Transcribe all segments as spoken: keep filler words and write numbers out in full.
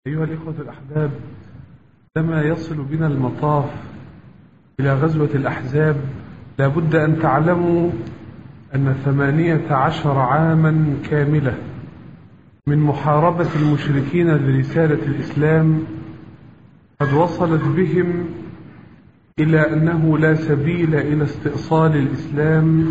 أيها الإخوة الأحباب، لما يصل بنا المطاف إلى غزوة الأحزاب لابد أن تعلموا أن ثمانية عشر عاما كاملة من محاربة المشركين لرسالة الإسلام قد وصلت بهم إلى أنه لا سبيل إلى استئصال الإسلام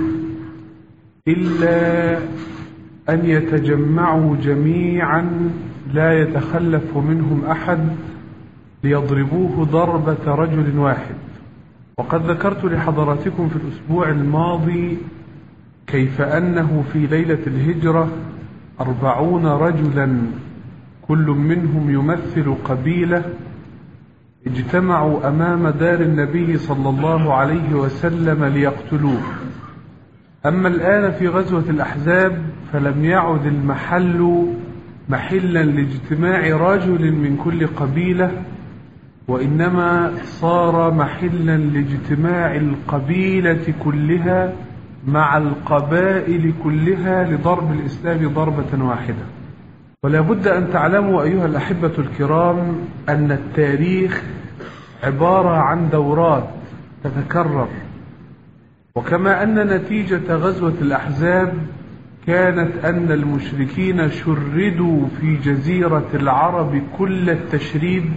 إلا أن يتجمعوا جميعا لا يتخلف منهم أحد ليضربوه ضربة رجل واحد. وقد ذكرت لحضراتكم في الأسبوع الماضي كيف أنه في ليلة الهجرة أربعون رجلا كل منهم يمثل قبيلة اجتمعوا أمام دار النبي صلى الله عليه وسلم ليقتلوه. أما الآن في غزوة الأحزاب فلم يعد المحل محلا لاجتماع رجل من كل قبيلة، وإنما صار محلا لاجتماع القبيلة كلها مع القبائل كلها لضرب الإسلام ضربة واحدة. ولا بد أن تعلموا أيها الأحبة الكرام أن التاريخ عبارة عن دورات تتكرر، وكما أن نتيجة غزوة الأحزاب كانت أن المشركين شردوا في جزيرة العرب كل التشريد،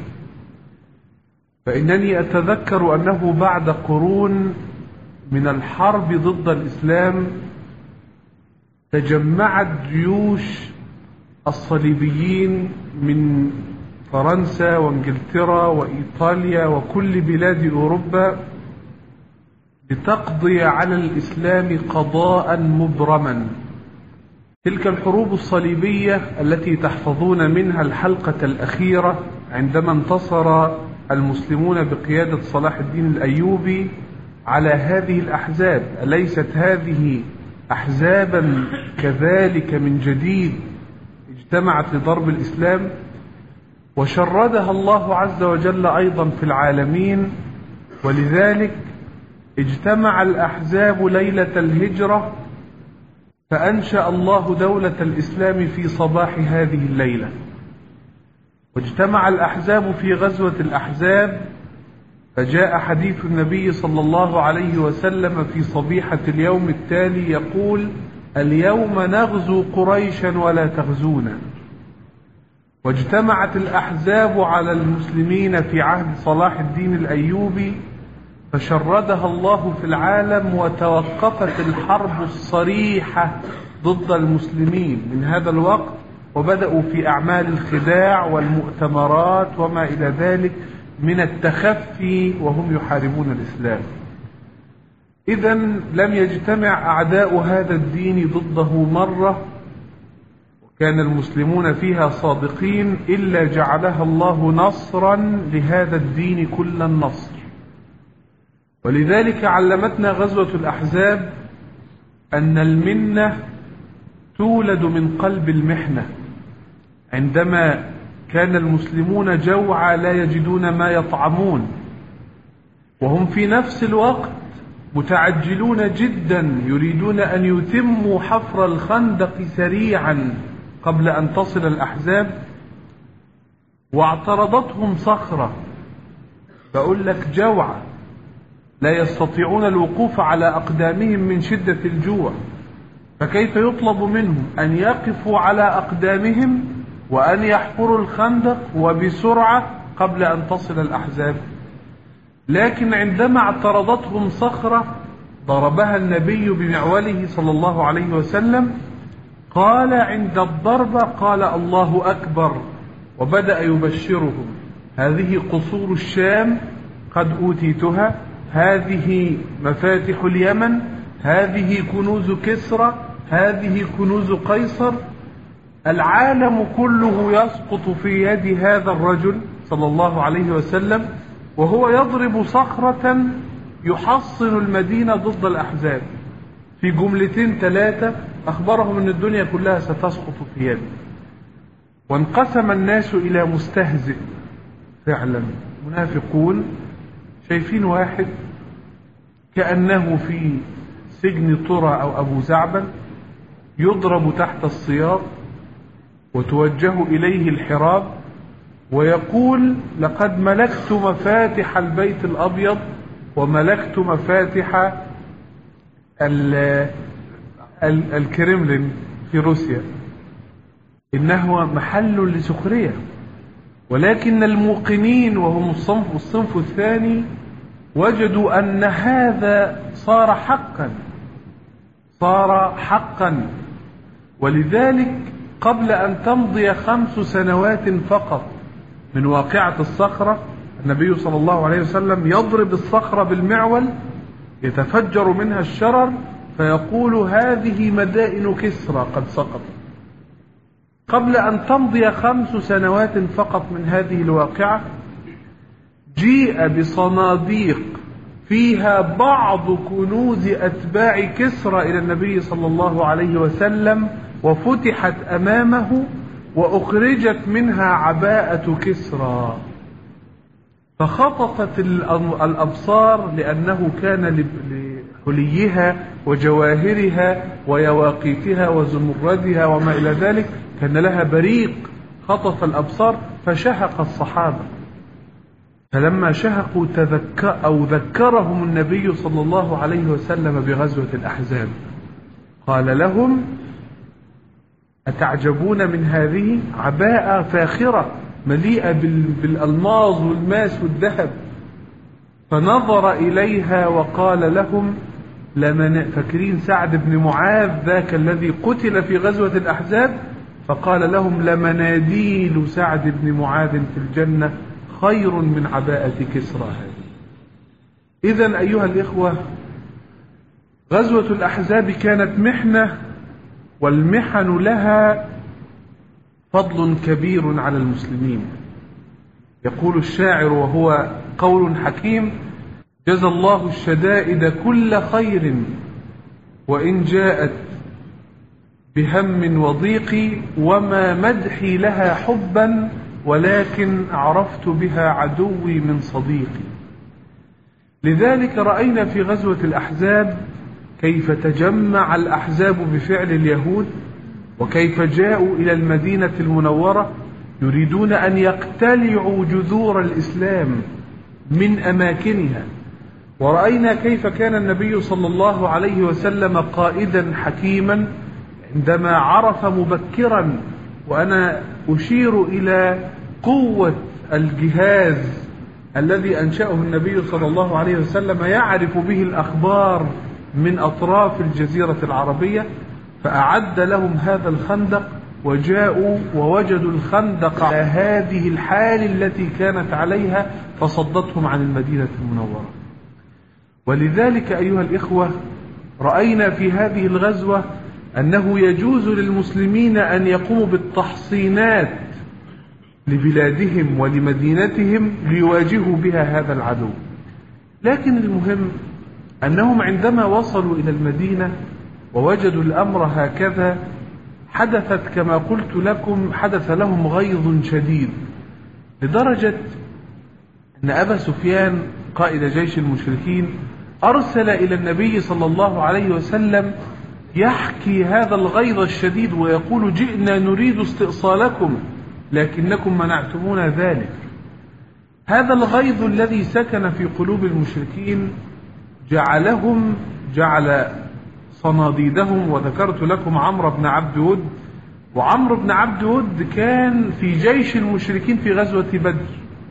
فإنني أتذكر أنه بعد قرون من الحرب ضد الإسلام تجمعت جيوش الصليبيين من فرنسا وانجلترا وإيطاليا وكل بلاد أوروبا لتقضي على الإسلام قضاء مبرما. تلك الحروب الصليبية التي تحفظون منها الحلقة الأخيرة عندما انتصر المسلمون بقيادة صلاح الدين الأيوبي على هذه الأحزاب، أليست هذه أحزابا كذلك من جديد اجتمعت لضرب الإسلام؟ وشردها الله عز وجل أيضا في العالمين، ولذلك اجتمع الأحزاب ليلة الهجرة فأنشأ الله دولة الإسلام في صباح هذه الليلة. واجتمع الأحزاب في غزوة الأحزاب فجاء حديث النبي صلى الله عليه وسلم في صبيحة اليوم التالي يقول: اليوم نغزو قريشا ولا تغزونا. واجتمعت الأحزاب على المسلمين في عهد صلاح الدين الأيوبي فشردها الله في العالم، وتوقفت الحرب الصريحة ضد المسلمين من هذا الوقت، وبدأوا في أعمال الخداع والمؤتمرات وما إلى ذلك من التخفي وهم يحاربون الإسلام. إذن لم يجتمع أعداء هذا الدين ضده مرة، وكان المسلمون فيها صادقين، إلا جعلها الله نصرا لهذا الدين كل النصر. ولذلك علمتنا غزوة الأحزاب أن المنة تولد من قلب المحنة. عندما كان المسلمون جوعى لا يجدون ما يطعمون، وهم في نفس الوقت متعجلون جدا يريدون أن يتموا حفر الخندق سريعا قبل أن تصل الأحزاب، واعترضتهم صخرة، بقول لك جوعى لا يستطيعون الوقوف على أقدامهم من شدة الجوع، فكيف يطلب منهم أن يقفوا على أقدامهم وأن يحفروا الخندق وبسرعة قبل أن تصل الأحزاب؟ لكن عندما اعترضتهم صخرة ضربها النبي بمعوله صلى الله عليه وسلم، قال عند الضربة قال: الله أكبر، وبدأ يبشرهم: هذه قصور الشام قد أوتيتها، هذه مفاتح اليمن، هذه كنوز كسرى، هذه كنوز قيصر. العالم كله يسقط في يد هذا الرجل صلى الله عليه وسلم، وهو يضرب صخرة يحصن المدينة ضد الأحزاب. في جملتين ثلاثة أخبرهم أن الدنيا كلها ستسقط في يده. وانقسم الناس إلى مستهزئ، فعلا منافقون شايفين واحد كأنه في سجن طرى أو أبو زعبل يضرب تحت السياط وتوجه إليه الحراب ويقول لقد ملكت مفاتح البيت الأبيض وملكت مفاتح الكرملين في روسيا، إنه محل لسخرية. ولكن الموقنين وهم الصنف, الصنف الثاني وجدوا أن هذا صار حقا صار حقا ولذلك قبل أن تمضي خمس سنوات فقط من واقعة الصخرة، النبي صلى الله عليه وسلم يضرب الصخرة بالمعول يتفجر منها الشرر فيقول هذه مدائن كسرى قد سقطت. قبل أن تمضي خمس سنوات فقط من هذه الواقعة جيء بصناديق فيها بعض كنوز أتباع كسرى إلى النبي صلى الله عليه وسلم، وفتحت أمامه وأخرجت منها عباءة كسرى، فخطفت الأبصار لأنه كان لحليها وجواهرها ويواقيتها وزمردها وما إلى ذلك كان لها بريق، خطف الأبصار فشهق الصحابة. فلما شهقوا تذكر أو ذكرهم النبي صلى الله عليه وسلم بغزوة الأحزاب قال لهم أتعجبون من هذه؟ عباءة فاخرة مليئة بالألماظ والماس والذهب. فنظر إليها وقال لهم لمن فاكرين سعد بن معاذ ذاك الذي قتل في غزوة الأحزاب، فقال لهم لمناديل سعد بن معاذ في الجنة خير من عباءة كسرى هذه. إذن أيها الإخوة، غزوة الأحزاب كانت محنة، والمحن لها فضل كبير على المسلمين. يقول الشاعر وهو قول حكيم: جزى الله الشدائد كل خير وإن جاءت بهم وضيق، وما مدحي لها حبا ولكن عرفت بها عدوي من صديقي. لذلك رأينا في غزوة الأحزاب كيف تجمع الأحزاب بفعل اليهود، وكيف جاءوا إلى المدينة المنورة يريدون أن يقتلعوا جذور الإسلام من أماكنها. ورأينا كيف كان النبي صلى الله عليه وسلم قائدا حكيما عندما عرف مبكرا، وأنا أشير إلى قوة الجهاز الذي أنشأه النبي صلى الله عليه وسلم يعرف به الأخبار من أطراف الجزيرة العربية، فأعد لهم هذا الخندق وجاءوا ووجدوا الخندق على هذه الحال التي كانت عليها فصدتهم عن المدينة المنورة. ولذلك أيها الإخوة رأينا في هذه الغزوة أنه يجوز للمسلمين أن يقوموا بالتحصينات لبلادهم ولمدينتهم ليواجهوا بها هذا العدو. لكن المهم أنهم عندما وصلوا إلى المدينة ووجدوا الأمر هكذا حدثت كما قلت لكم حدث لهم غيظ شديد، لدرجة أن أبا سفيان قائد جيش المشركين أرسل إلى النبي صلى الله عليه وسلم يحكي هذا الغيظ الشديد ويقول جئنا نريد استئصالكم لكنكم منعتمونا ذلك. هذا الغيظ الذي سكن في قلوب المشركين جعلهم جعل صناديدهم. وذكرت لكم عمرو بن عبد ود، وعمرو بن عبد ود كان في جيش المشركين في غزوة بدر،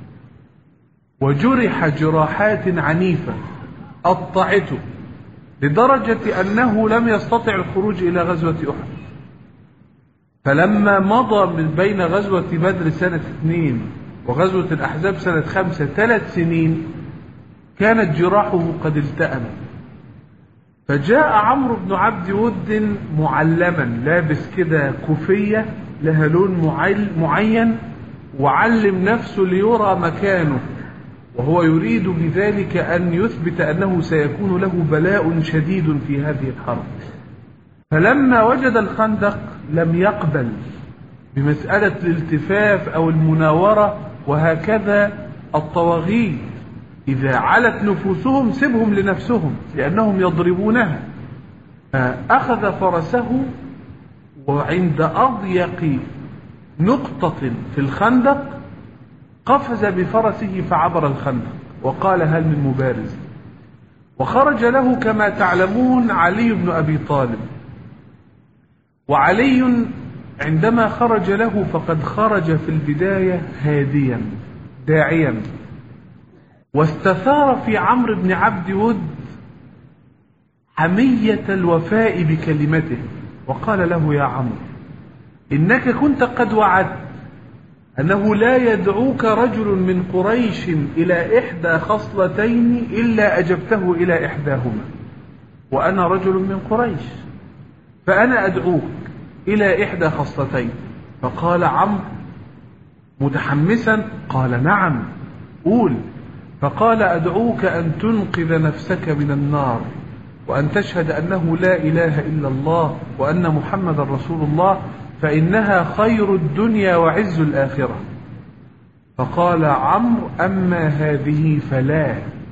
وجرح جراحات عنيفة قطعته لدرجة أنه لم يستطع الخروج إلى غزوة أحد. فلما مضى من بين غزوة بدر سنة اثنين وغزوة الأحزاب سنة خمسة ثلاث سنين كانت جراحه قد التأمت. فجاء عمرو بن عبد ود معلما لابس كده كوفية لها لون معين وعلم نفسه ليرى مكانه، وهو يريد بذلك أن يثبت أنه سيكون له بلاء شديد في هذه الحرب. فلما وجد الخندق لم يقبل بمسألة الالتفاف أو المناورة، وهكذا الطواغيت إذا علت نفوسهم سبهم لنفسهم لأنهم يضربونها. فأخذ فرسه وعند أضيق نقطة في الخندق قفز بفرسه فعبر الخندق وقال هل من مبارز. وخرج له كما تعلمون علي بن أبي طالب، وعلي عندما خرج له فقد خرج في البداية هاديا داعيا، واستثار في عمرو بن عبد ود حمية الوفاء بكلمته، وقال له يا عمرو إنك كنت قد وعدت أنه لا يدعوك رجل من قريش إلى إحدى خصلتين إلا أجبته إلى إحداهما، وأنا رجل من قريش فأنا أدعوك إلى إحدى خصلتين. فقال عمرو متحمسا قال نعم قول. فقال أدعوك أن تنقذ نفسك من النار وأن تشهد أنه لا إله إلا الله وأن محمد رسول الله، فإنها خير الدنيا وعز الآخرة. فقال عمرو أما هذه فلا.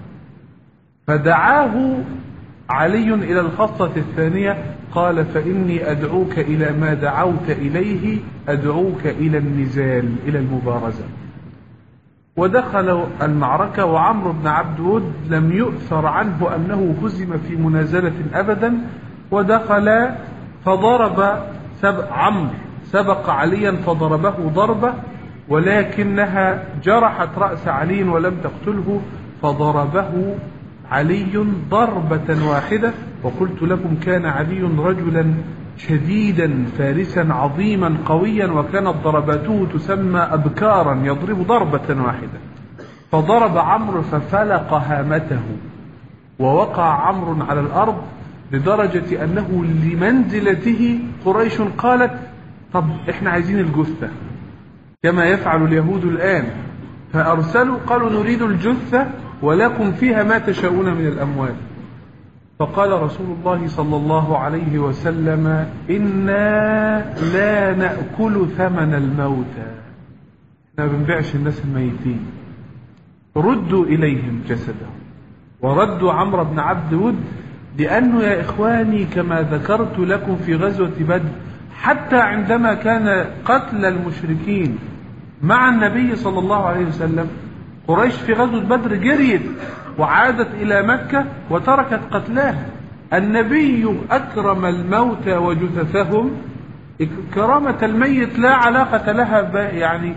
فدعاه علي إلى الخصلة الثانية قال فإني أدعوك إلى ما دعوت إليه، أدعوك إلى النزال إلى المبارزة. ودخلوا المعركة، وعمرو بن عبد ود لم يؤثر عنه أنه هزم في منازلة أبدا، ودخل فضرب سبق عمرو سبق عليا فضربه ضربة، ولكنها جرحت رأس علي ولم تقتله، فضربه علي ضربة واحدة. وقلت لكم كان علي رجلا شديدا فارسا عظيما قويا، وكانت ضرباته تسمى أبكارا، يضرب ضربة واحدة. فضرب عمرو ففلق هامته، ووقع عمرو على الأرض لدرجة أنه لمنزلته قريش قالت طب إحنا عايزين الجثة كما يفعل اليهود الآن، فأرسلوا قالوا نريد الجثة ولكم فيها ما تشاءون من الأموال. فقال رسول الله صلى الله عليه وسلم إنا لا نأكل ثمن الموتى، احنا بنبيعش الناس الميتين، ردوا إليهم جسدهم. وردوا عمرو بن عبد ود، لأنه يا إخواني كما ذكرت لكم في غزوة بدر حتى عندما كان قتل المشركين مع النبي صلى الله عليه وسلم، قريش في غزوة بدر جريت وعادت إلى مكة وتركت قتلاها. النبي أكرم الموتى وجثثهم كرامة الميت لا علاقة لها يعني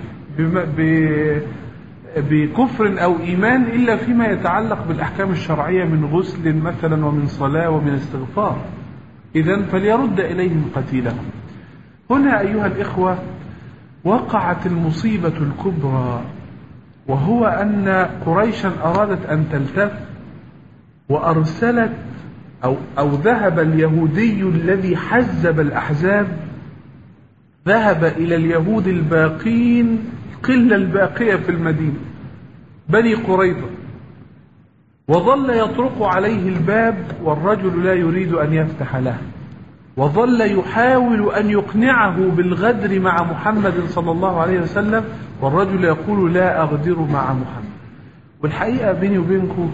بكفر أو إيمان إلا فيما يتعلق بالأحكام الشرعية من غسل مثلا ومن صلاة ومن استغفار. إذن فليرد إليهم قتيلهم. هنا أيها الإخوة وقعت المصيبة الكبرى، وهو أن قريشا أرادت أن تلتف، وأرسلت أو, أو ذهب اليهودي الذي حزب الأحزاب، ذهب إلى اليهود الباقين قلة الباقية في المدينة بني قريظة، وظل يطرق عليه الباب والرجل لا يريد أن يفتح له، وظل يحاول أن يقنعه بالغدر مع محمد صلى الله عليه وسلم، والرجل يقول لا أغدر مع محمد. والحقيقة بيني وبينكم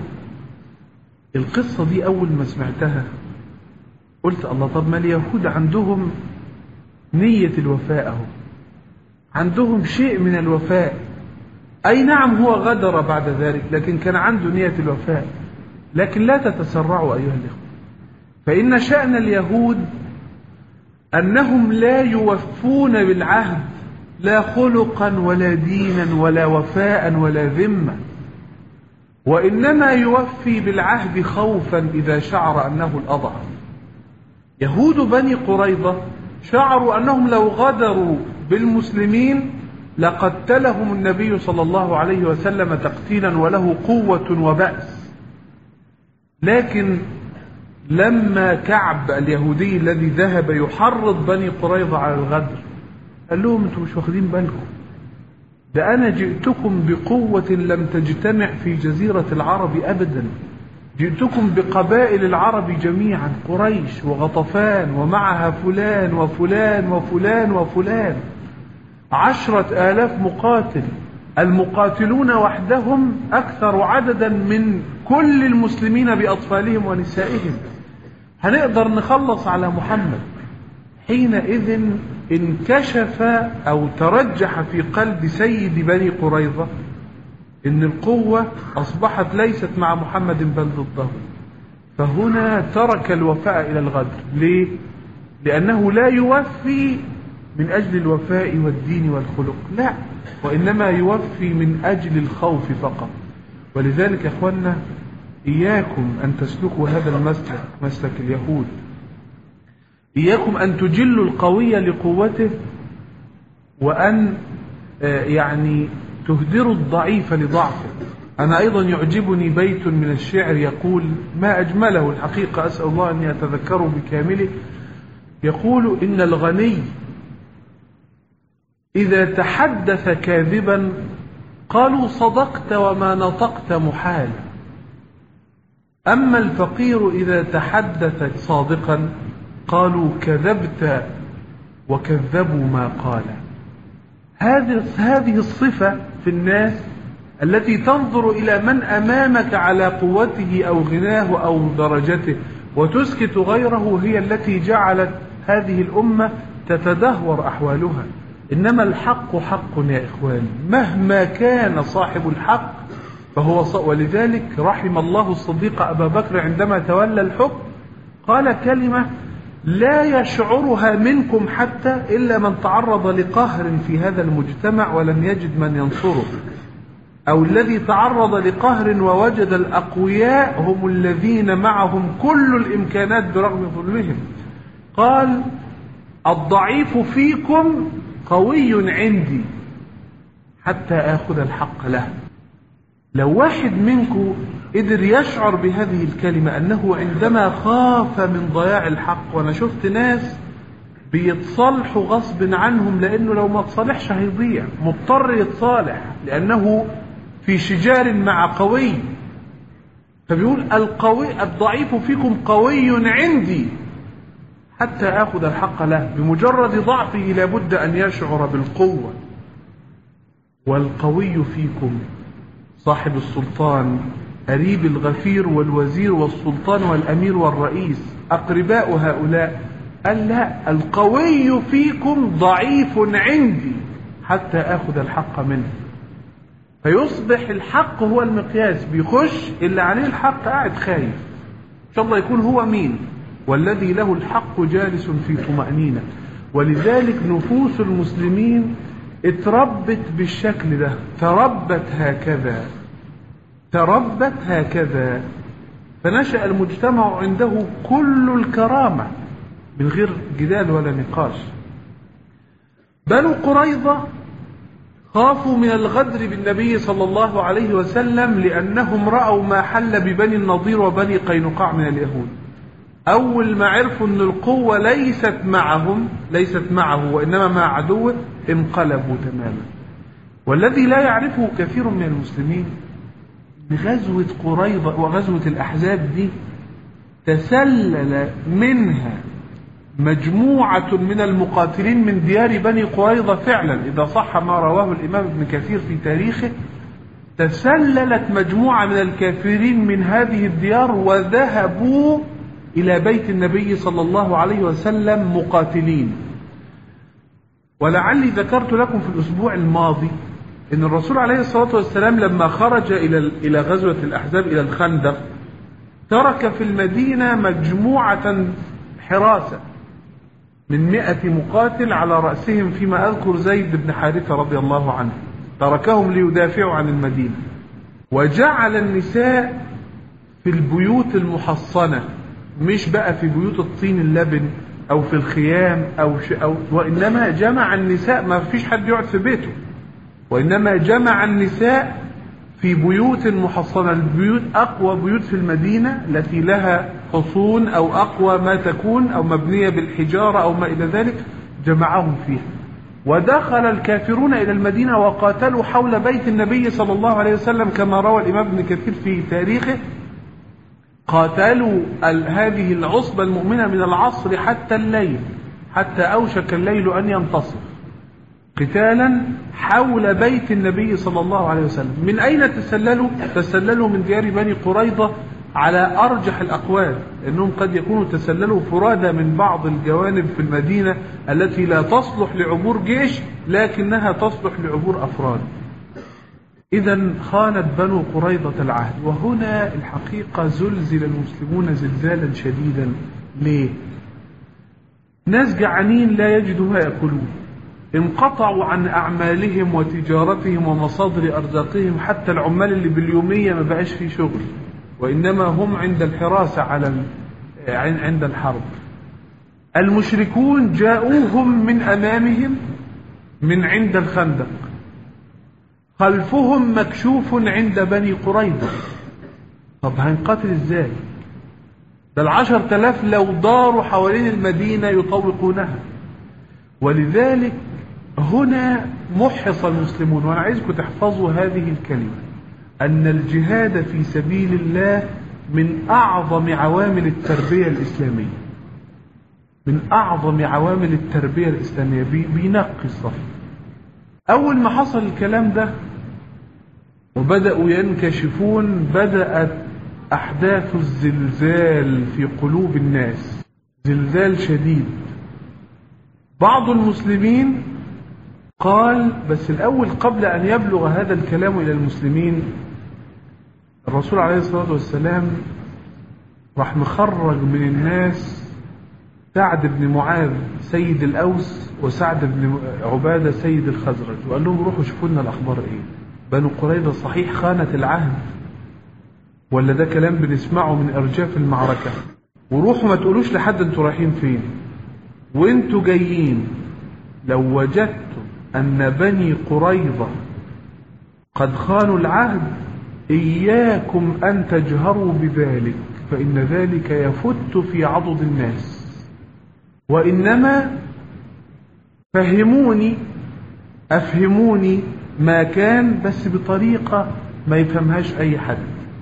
القصة دي أول ما سمعتها قلت الله، طب ما اليهود عندهم نية الوفاء اهو، عندهم شيء من الوفاء، أي نعم هو غدر بعد ذلك لكن كان عنده نية الوفاء. لكن لا تتسرعوا أيها الإخوة، فإن شأن اليهود أنهم لا يوفون بالعهد لا خلقا ولا دينا ولا وفاء ولا ذمة، وإنما يوفي بالعهد خوفا إذا شعر أنه الأضعف. يهود بني قريظة شعروا أنهم لو غدروا بالمسلمين لقتلهم النبي صلى الله عليه وسلم تقتيلا وله قوة وبأس. لكن لما كعب اليهودي الذي ذهب يحرض بني قريظة على الغدر قال لهم انتم مش واخدين بالكم، ده أنا جئتكم بقوة لم تجتمع في جزيرة العرب أبدا، جئتكم بقبائل العرب جميعا، قريش وغطفان ومعها فلان وفلان وفلان وفلان، عشرة آلاف مقاتل، المقاتلون وحدهم أكثر عددا من كل المسلمين بأطفالهم ونسائهم، هنقدر نخلص على محمد. حينئذ انكشف أو ترجح في قلب سيد بني قريظة إن القوة أصبحت ليست مع محمد بل ضده، فهنا ترك الوفاء إلى الغدر. ليه؟ لأنه لا يوفي من أجل الوفاء والدين والخلق، لا، وإنما يوفي من أجل الخوف فقط. ولذلك يا أخوانا إياكم أن تسلكوا هذا المسلك، مسلك اليهود. إياكم أن تجلوا القوي لقوته، وأن يعني تهدروا الضعيف لضعفه. أنا أيضا يعجبني بيت من الشعر يقول ما أجمله الحقيقة، أسأل الله أن يتذكره بكامله. يقول إن الغني إذا تحدث كاذبا قالوا صدقت وما نطقت محالا، أما الفقير إذا تحدث صادقا قالوا كذبت وكذبوا ما قال. هذه الصفة في الناس التي تنظر إلى من أمامك على قوته أو غناه أو درجته وتسكت غيره، هي التي جعلت هذه الأمة تتدهور أحوالها. إنما الحق حق يا إخواني، مهما كان صاحب الحق فهو ص... ولذلك رحم الله الصديق أبا بكر عندما تولى الحكم قال كلمة لا يشعرها منكم حتى إلا من تعرض لقهر في هذا المجتمع ولم يجد من ينصره، أو الذي تعرض لقهر ووجد الأقوياء هم الذين معهم كل الإمكانات برغم ظلمهم. قال الضعيف فيكم قوي عندي حتى آخذ الحق له. لو واحد منكم قدر يشعر بهذه الكلمة أنه عندما خاف من ضياع الحق، وأنا شفت ناس بيتصالحوا غصب عنهم لأنه لو ما تصالحش هيضيع، مضطر يتصالح لأنه في شجار مع قوي، فبيقول القوي الضعيف فيكم قوي عندي حتى آخذ الحق له. بمجرد ضعفه لابد أن يشعر بالقوة. والقوي فيكم صاحب السلطان قريب الغفير والوزير والسلطان والأمير والرئيس أقرباء هؤلاء. قال لا، القوي فيكم ضعيف عندي حتى آخذ الحق منه. فيصبح الحق هو المقياس، بيخش اللي عليه الحق قاعد خايف إن شاء الله يكون هو مين، والذي له الحق جالس في طمأنينة. ولذلك نفوس المسلمين اتربت بالشكل ده، تربت هكذا تربت هكذا فنشأ المجتمع عنده كل الكرامة من غير جدال ولا نقاش. بنو قريظة خافوا من الغدر بالنبي صلى الله عليه وسلم لأنهم رأوا ما حل ببني النضير وبني قينقاع من اليهود. أول ما عرفوا أن القوة ليست معهم ليست معه وإنما مع عدوه انقلبوا تماما. والذي لا يعرفه كثير من المسلمين بغزوة قريظة وغزوة الأحزاب دي تسلل منها مجموعة من المقاتلين من ديار بني قريظة فعلا، إذا صح ما رواه الإمام ابن كثير في تاريخه، تسللت مجموعة من الكافرين من هذه الديار وذهبوا إلى بيت النبي صلى الله عليه وسلم مقاتلين. ولعلي ذكرت لكم في الأسبوع الماضي أن الرسول عليه الصلاة والسلام لما خرج إلى إلى غزوة الأحزاب إلى الخندق ترك في المدينة مجموعة حراسة من مئة مقاتل على رأسهم فيما أذكر زيد بن حارثة رضي الله عنه، تركهم ليدافعوا عن المدينة. وجعل النساء في البيوت المحصنة، مش بقى في بيوت الطين اللبن أو في الخيام أو, ش... أو وإنما جمع النساء، ما فيش حد يقعد في بيته، وإنما جمع النساء في بيوت محصنة. البيوت أقوى بيوت في المدينة التي لها حصون أو أقوى ما تكون أو مبنية بالحجارة أو ما إلى ذلك، جمعهم فيها. ودخل الكافرون إلى المدينة وقاتلوا حول بيت النبي صلى الله عليه وسلم كما روى الإمام ابن كثير في تاريخه. قاتلوا هذه العصبة المؤمنة من العصر حتى الليل، حتى أوشك الليل أن ينتصف، قتالا حول بيت النبي صلى الله عليه وسلم. من أين تسللوا؟ تسللوا من ديار بني قريظة على أرجح الأقوال، أنهم قد يكونوا تسللوا فرادى من بعض الجوانب في المدينة التي لا تصلح لعبور جيش لكنها تصلح لعبور أفراد. إذن خانت بنو قريظة العهد. وهنا الحقيقة زلزل المسلمون زلزالا شديدا. ليه؟ ناس جعانين لا يجدوا ما يأكلون، انقطعوا عن أعمالهم وتجارتهم ومصادر أرزاقهم، حتى العمال اللي باليومية ما بقاش في شغل، وإنما هم عند الحراسة على عند الحرب. المشركون جاءوهم من أمامهم من عند الخندق، خلفهم مكشوف عند بني قريظة. طب هنقاتل ازاي؟ ده العشر تلاف لو داروا حوالين المدينة يطوقونها. ولذلك هنا محص المسلمون. وانا عايزكم تحفظوا هذه الكلمة، ان الجهاد في سبيل الله من اعظم عوامل التربية الاسلامية، من اعظم عوامل التربية الاسلامية. بينقي الصف. اول ما حصل الكلام ده وبدأوا ينكشفون، بدأت احداث الزلزال في قلوب الناس، زلزال شديد. بعض المسلمين قال، بس الاول قبل ان يبلغ هذا الكلام الى المسلمين، الرسول عليه الصلاة والسلام راح مخرج من الناس سعد بن معاذ سيد الأوس وسعد بن عبادة سيد الخزرج، وقال لهم روحوا شوفوا لنا الأخبار إيه. بنو قريظة صحيح خانت العهد ولا ده كلام بنسمعه من أرجاف المعركة؟ وروحوا ما تقولوش لحد انتوا رايحين فين، وانتوا جايين لو وجدتم أن بني قريظة قد خانوا العهد إياكم أن تجهروا بذلك، فإن ذلك يفت في عضد الناس، وإنما فهموني أفهموني ما كان، بس بطريقة ما يفهمهاش أي حد.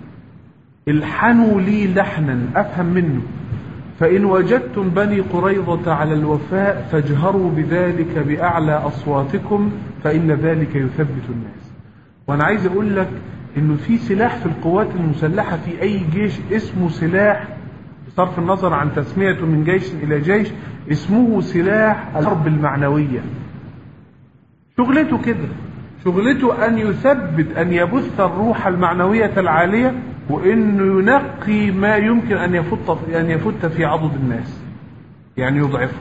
الحنوا لي لحنا أفهم منه، فإن وجدتم بني قريظة على الوفاء فاجهروا بذلك بأعلى أصواتكم، فإن ذلك يثبت الناس. وأنا عايز أقول لك إنه في سلاح في القوات المسلحة في أي جيش اسمه سلاح، بصرف النظر عن تسميته من جيش إلى جيش، اسمه سلاح الحرب المعنوية. شغلته كده، شغلته أن يثبت، أن يبث الروح المعنوية العالية، وإنه ينقي ما يمكن أن يفت أن يفت في عضد الناس، يعني يضعفه.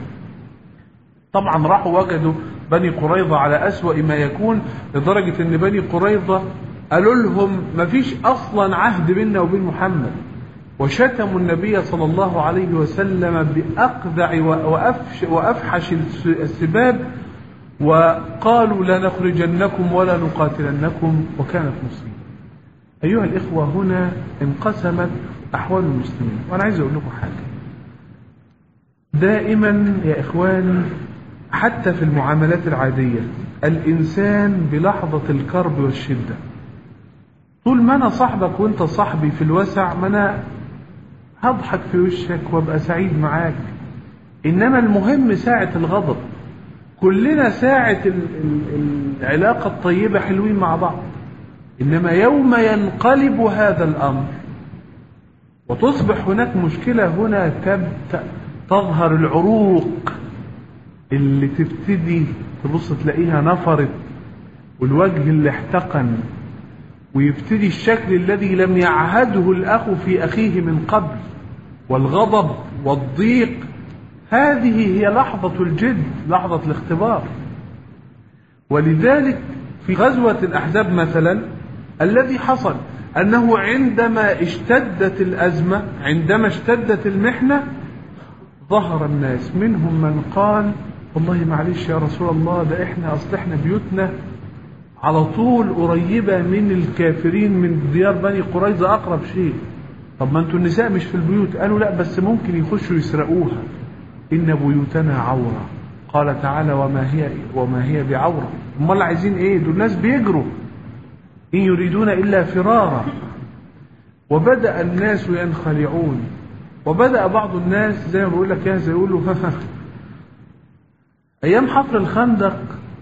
طبعا راحوا وجدوا بني قريظة على أسوأ ما يكون، لدرجة أن بني قريظة قالوا لهم ما فيش أصلا عهد بيننا وبين محمد، وشتموا النبي صلى الله عليه وسلم بأقذع وأفش وأفحش السباب، وقالوا لا نخرجنكم ولا نقاتلنكم، وكانت مصيبة. أيها الإخوة، هنا انقسمت أحوال المسلمين. وأنا عايز أقول لكم حاجة، دائما يا إخواني حتى في المعاملات العادية الإنسان بلحظة الكرب والشدة، طول ما أنا صاحبك وأنت صاحبي في الوسع، ما أنا هضحك في وشك وابقى سعيد معاك. إنما المهم ساعة الغضب. كلنا ساعة العلاقة الطيبة حلوين مع بعض، إنما يوم ينقلب هذا الأمر وتصبح هناك مشكلة، هنا تظهر العروق اللي تبتدي تبص تلاقيها نفرت، والوجه اللي احتقن، ويبتدي الشكل الذي لم يعهده الأخ في أخيه من قبل، والغضب والضيق. هذه هي لحظة الجد، لحظة الاختبار. ولذلك في غزوة الأحزاب مثلا الذي حصل أنه عندما اشتدت الأزمة، عندما اشتدت المحنة، ظهر الناس منهم من قال والله معلش يا رسول الله، ده احنا أصل احنا بيوتنا على طول قريبة من الكافرين، من ديار بني قريظة أقرب شيء. طب ما انتوا النساء مش في البيوت؟ قالوا لا، بس ممكن يخشوا يسرقوها، إن بيوتنا عورة. قال تعالى وما هي وما هي بعورة. هم اللي عايزين ايه؟ دول الناس بيجروا، إن يريدون إلا فرارا. وبدأ الناس ينخلعون، وبدأ بعض الناس زي ما بقول لك يا زي يقولوا أيام حفر الخندق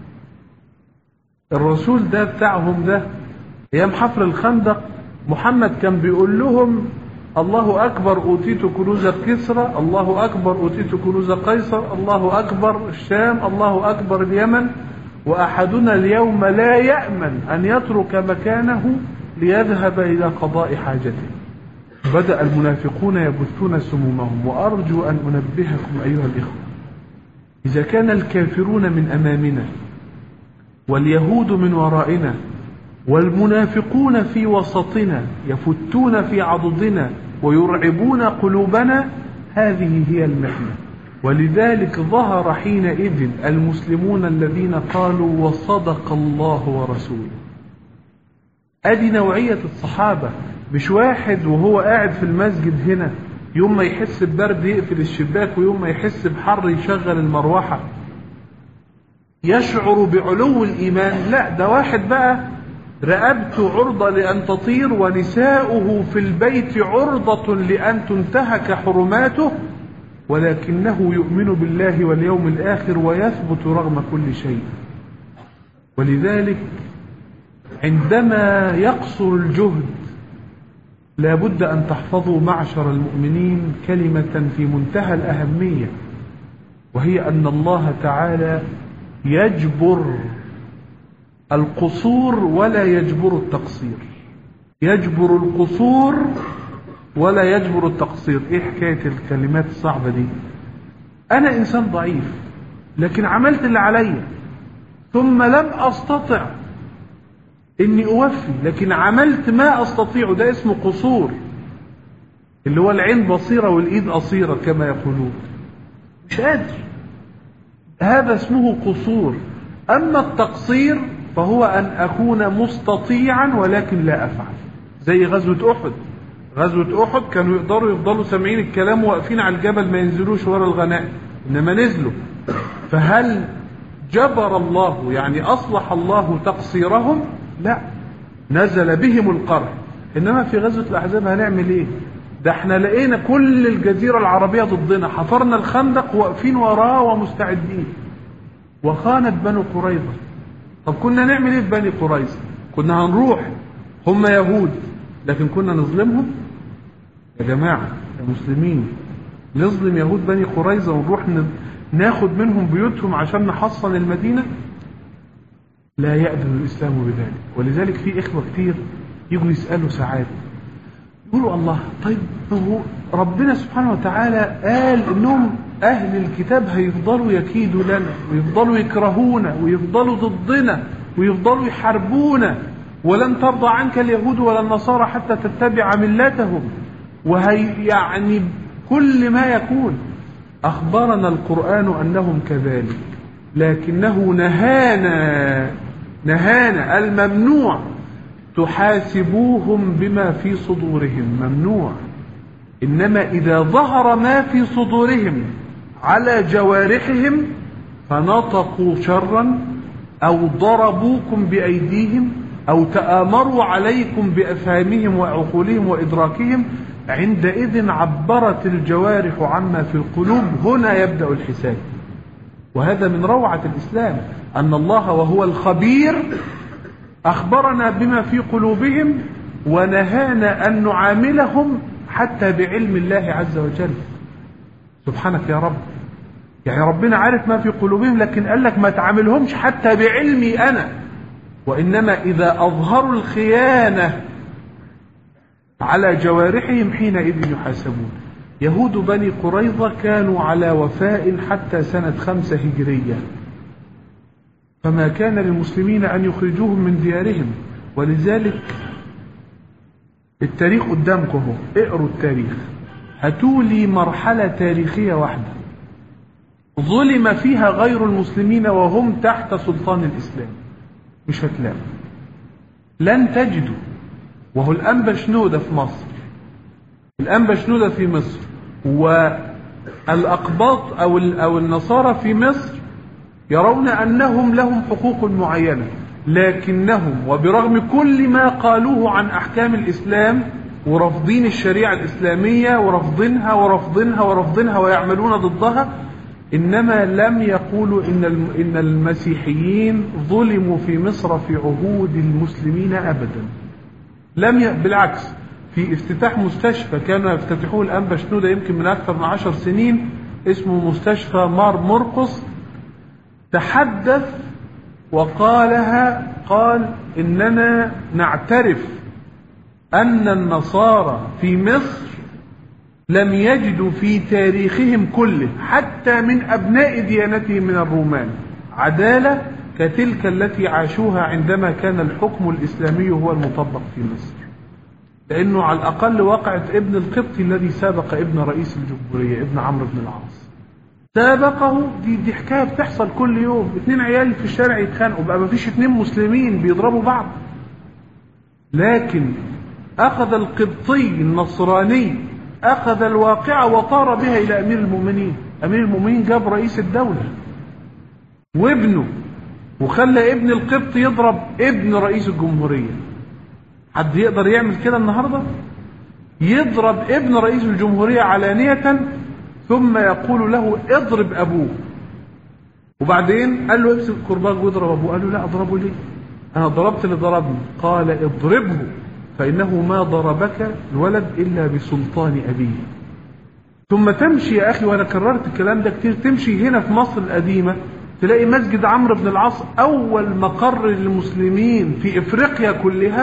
الرسول ده بتاعهم ده، أيام حفر الخندق محمد كان بيقول لهم الله أكبر أوتيت كنوز كسرى، الله أكبر أوتيت كنوز قيصر، الله أكبر الشام، الله أكبر اليمن. وأحدنا اليوم لا يأمن أن يترك مكانه ليذهب إلى قضاء حاجته. بدأ المنافقون يبثون سمومهم. وأرجو أن أنبهكم أيها الإخوة، إذا كان الكافرون من أمامنا واليهود من ورائنا والمنافقون في وسطنا يفتون في عضدنا ويرعبون قلوبنا، هذه هي المحنة. ولذلك ظهر حينئذ المسلمون الذين قالوا وصدق الله ورسوله. ادي نوعية الصحابة، مش واحد وهو قاعد في المسجد هنا يوم ما يحس ببرد يقفل الشباك ويوم ما يحس بحر يشغل المروحة يشعر بعلو الإيمان. لا، ده واحد بقى رقبته عرضة لأن تطير ونساؤه في البيت عرضة لأن تنتهك حرماته، ولكنه يؤمن بالله واليوم الآخر ويثبت رغم كل شيء. ولذلك عندما يقصر الجهد لا بد أن تحفظوا معشر المؤمنين كلمة في منتهى الأهمية، وهي أن الله تعالى يجبر القصور ولا يجبر التقصير. يجبر القصور ولا يجبر التقصير. ايه حكاية الكلمات الصعبة دي؟ انا انسان ضعيف لكن عملت اللي عليا ثم لم استطع اني اوفي، لكن عملت ما استطيع، ده اسمه قصور، اللي هو العين بصيرة والايد قصيرة كما يقولون. مش قادر، هذا اسمه قصور. اما التقصير فهو ان اكون مستطيعا ولكن لا افعل. زي غزوة احد. غزوة احد كانوا يقدروا يفضلوا سامعين الكلام واقفين على الجبل ما ينزلوش ورا الغنائم، انما نزلوا. فهل جبر الله يعني اصلح الله تقصيرهم؟ لا، نزل بهم القرح. انما في غزوة الاحزاب هنعمل ايه؟ ده احنا لقينا كل الجزيرة العربية ضدنا، حفرنا الخندق واقفين وراه ومستعدين. وخانت بنو قريظة. طب كنا نعمل ايه في بني قريظة؟ كنا هنروح، هم يهود لكن كنا نظلمهم؟ يا جماعة يا مسلمين، نظلم يهود بني قريظة ونروح ناخد منهم بيوتهم عشان نحصن المدينة؟ لا يأذن الإسلام بذلك. ولذلك في إخوة كتير يجوا يسألوا ساعات يقولوا الله، طيب هو ربنا سبحانه وتعالى قال إنهم أهل الكتاب هيفضلوا يكيدوا لنا ويفضلوا يكرهونا ويفضلوا ضدنا ويفضلوا يحاربونا، ولن ترضى عنك اليهود ولا النصارى حتى تتبع ملتهم، وهي يعني كل ما يكون. أخبرنا القرآن أنهم كذلك، لكنه نهانا نهانا الممنوع تحاسبوهم بما في صدورهم، ممنوع. إنما إذا ظهر ما في صدورهم على جوارحهم فنطقوا شرا أو ضربوكم بأيديهم أو تآمروا عليكم بأفهامهم وعقولهم وإدراكهم، عندئذ عبرت الجوارح عما في القلوب، هنا يبدأ الحساب. وهذا من روعة الإسلام، أن الله وهو الخبير أخبرنا بما في قلوبهم ونهانا أن نعاملهم حتى بعلم الله عز وجل. سبحانك يا رب، يعني ربنا عارف ما في قلوبهم لكن قال لك ما تعاملهمش حتى بعلمي أنا. وإنما إذا أظهروا الخيانة على جوارحهم حينئذ يحاسبون. يهود بني قريظة كانوا على وفاء حتى سنة خمسة هجرية، فما كان للمسلمين أن يخرجوهم من ديارهم. ولذلك التاريخ قدامكم، اقروا التاريخ، هاتوا لي مرحلة تاريخية واحدة ظلم فيها غير المسلمين وهم تحت سلطان الإسلام، مش هتلاقوا، لن تجدوا. وهو الأنبا شنودة في مصر، الأنبا شنودة في مصر، والأقباط أو أو النصارى في مصر يرون أنهم لهم حقوق معينة، لكنهم وبرغم كل ما قالوه عن أحكام الإسلام ورفضين الشريعة الإسلامية ورفضينها ورفضينها ورفضينها ويعملون ضدها، إنما لم يقولوا إن إن المسيحيين ظلموا في مصر في عهود المسلمين أبدا. لم ي... بالعكس، في افتتاح مستشفى كانوا يفتتحوه الأنبا شنودة يمكن من أكثر من عشر سنين، اسمه مستشفى مار مرقس، تحدث وقالها، قال إننا نعترف أن النصارى في مصر لم يجدوا في تاريخهم كله حتى من أبناء ديانتهم من الرومان عدالة كتلك التي عاشوها عندما كان الحكم الإسلامي هو المطبق في مصر، لأنه على الأقل وقعت ابن القبطي الذي سابق ابن رئيس الجمهورية ابن عمرو بن العاص، سابقه. دي, دي حكاية بتحصل كل يوم، اتنين عيال في الشارع يتخانقوا بقى، ما فيش اتنين مسلمين بيضربوا بعض. لكن أخذ القبطي النصراني أخذ الواقعة وطار بها إلى أمير المؤمنين. أمير المؤمنين جاب رئيس الدولة وابنه، وخلى ابن القبط يضرب ابن رئيس الجمهورية. حد يقدر يعمل كده النهاردة؟ يضرب ابن رئيس الجمهورية علانية ثم يقول له اضرب أبوه، وبعدين قال له امسك الكرباج واضرب أبوه. قال له لا، أضربه ليه؟ أنا ضربت اللي ضربني. قال اضربه فإنه ما ضربك الولد إلا بسلطان أبيه. ثم تمشي يا أخي، وأنا كررت الكلام ده كتير، تمشي هنا في مصر القديمة تلاقي مسجد عمرو بن العاص أول مقر للمسلمين في إفريقيا كلها،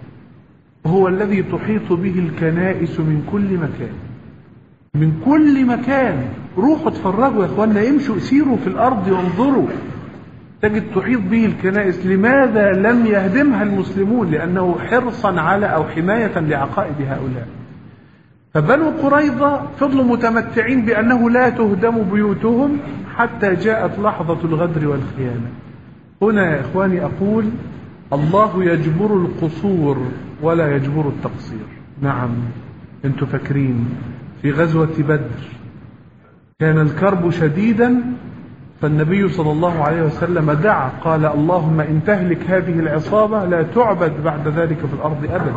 هو الذي تحيط به الكنائس من كل مكان، من كل مكان. روحوا اتفرجوا يا اخوانا، امشوا سيروا في الأرض وانظروا، تجد تحيط به الكنائس. لماذا لم يهدمها المسلمون؟ لأنه حرصا على أو حماية لعقائد هؤلاء. فبنو قريظة فضلوا متمتعين بأنه لا تهدم بيوتهم حتى جاءت لحظة الغدر والخيانة. هنا يا إخواني أقول الله يجبر القصور ولا يجبر التقصير. نعم، انتوا فاكرين في غزوة بدر كان الكرب شديدا، فالنبي صلى الله عليه وسلم دعا قال اللهم إن تهلك هذه العصابة لا تعبد بعد ذلك في الأرض أبدا.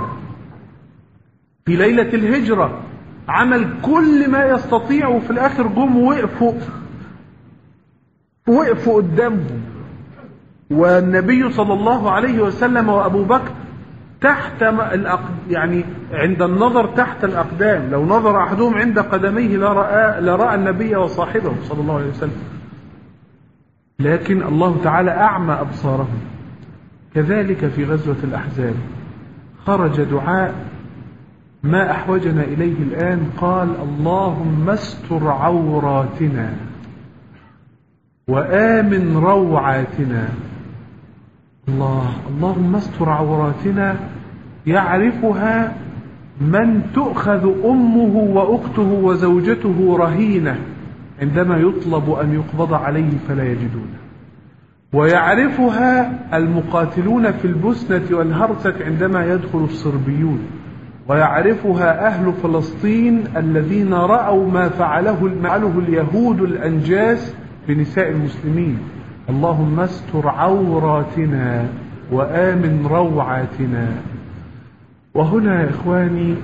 في ليلة الهجرة عمل كل ما يستطيع، وفي الآخر جم وقفوا وقفوا قدامهم، والنبي صلى الله عليه وسلم وأبو بكر تحت يعني عند النظر تحت الأقدام، لو نظر أحدهم عند قدميه لرأى, لرأى النبي وصاحبه صلى الله عليه وسلم، لكن الله تعالى أعمى أبصارهم. كذلك في غزوة الأحزاب خرج دعاء ما أحوجنا إليه الآن، قال اللهم استر عوراتنا وآمن روعاتنا. الله اللهم استر عوراتنا يعرفها من تؤخذ أمه وأخته وزوجته رهينة عندما يطلب أن يقبض عليه فلا يجدونه، ويعرفها المقاتلون في البوسنة والهرسك عندما يدخل الصربيون، ويعرفها أهل فلسطين الذين رأوا ما فعله, فعله اليهود الأنجاس بنساء المسلمين. اللهم استر عوراتنا وآمن روعاتنا. وهنا يا إخواني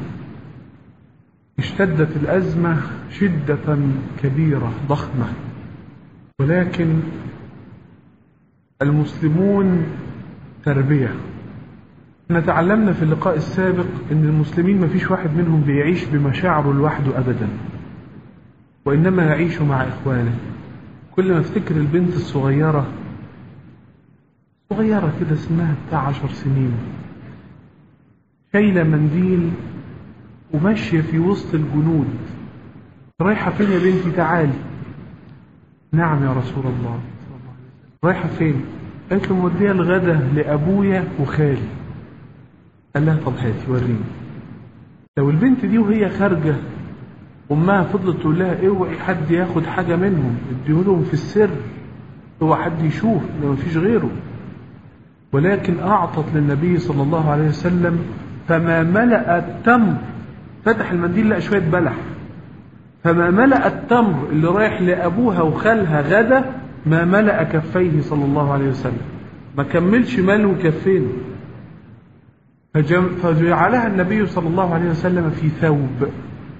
اشتدت الأزمة شدة كبيرة ضخمة، ولكن المسلمون تربية. نتعلمنا في اللقاء السابق أن المسلمين ما فيش واحد منهم بيعيش بمشاعره لوحده أبدا، وإنما يعيش مع إخوانه. كل ما افتكر البنت الصغيرة صغيرة كده اسمها بتاع عشر سنين شايلة منديل وماشية في وسط الجنود، رايحة فين يا بنتي؟ تعالي. نعم يا رسول الله. رايحة فين؟ قالت له مودية الغدا لأبويا وخالي. قال لها طب هاتي وريني. لو البنت دي وهي خارجة أمها فضلت تقول لها اوعي حد ياخد حاجة منهم، اديهولهم في السر، اوعي حد يشوف لو مفيش غيره. ولكن أعطت للنبي صلى الله عليه وسلم، فما ملأ التمر، فتح المنديل لقى شوية بلح، فما ملأ التمر اللي رايح لأبوها وخالها غدا ما ملأ كفيه صلى الله عليه وسلم، ما كملش ماله كفين. فجعلها النبي صلى الله عليه وسلم في ثوب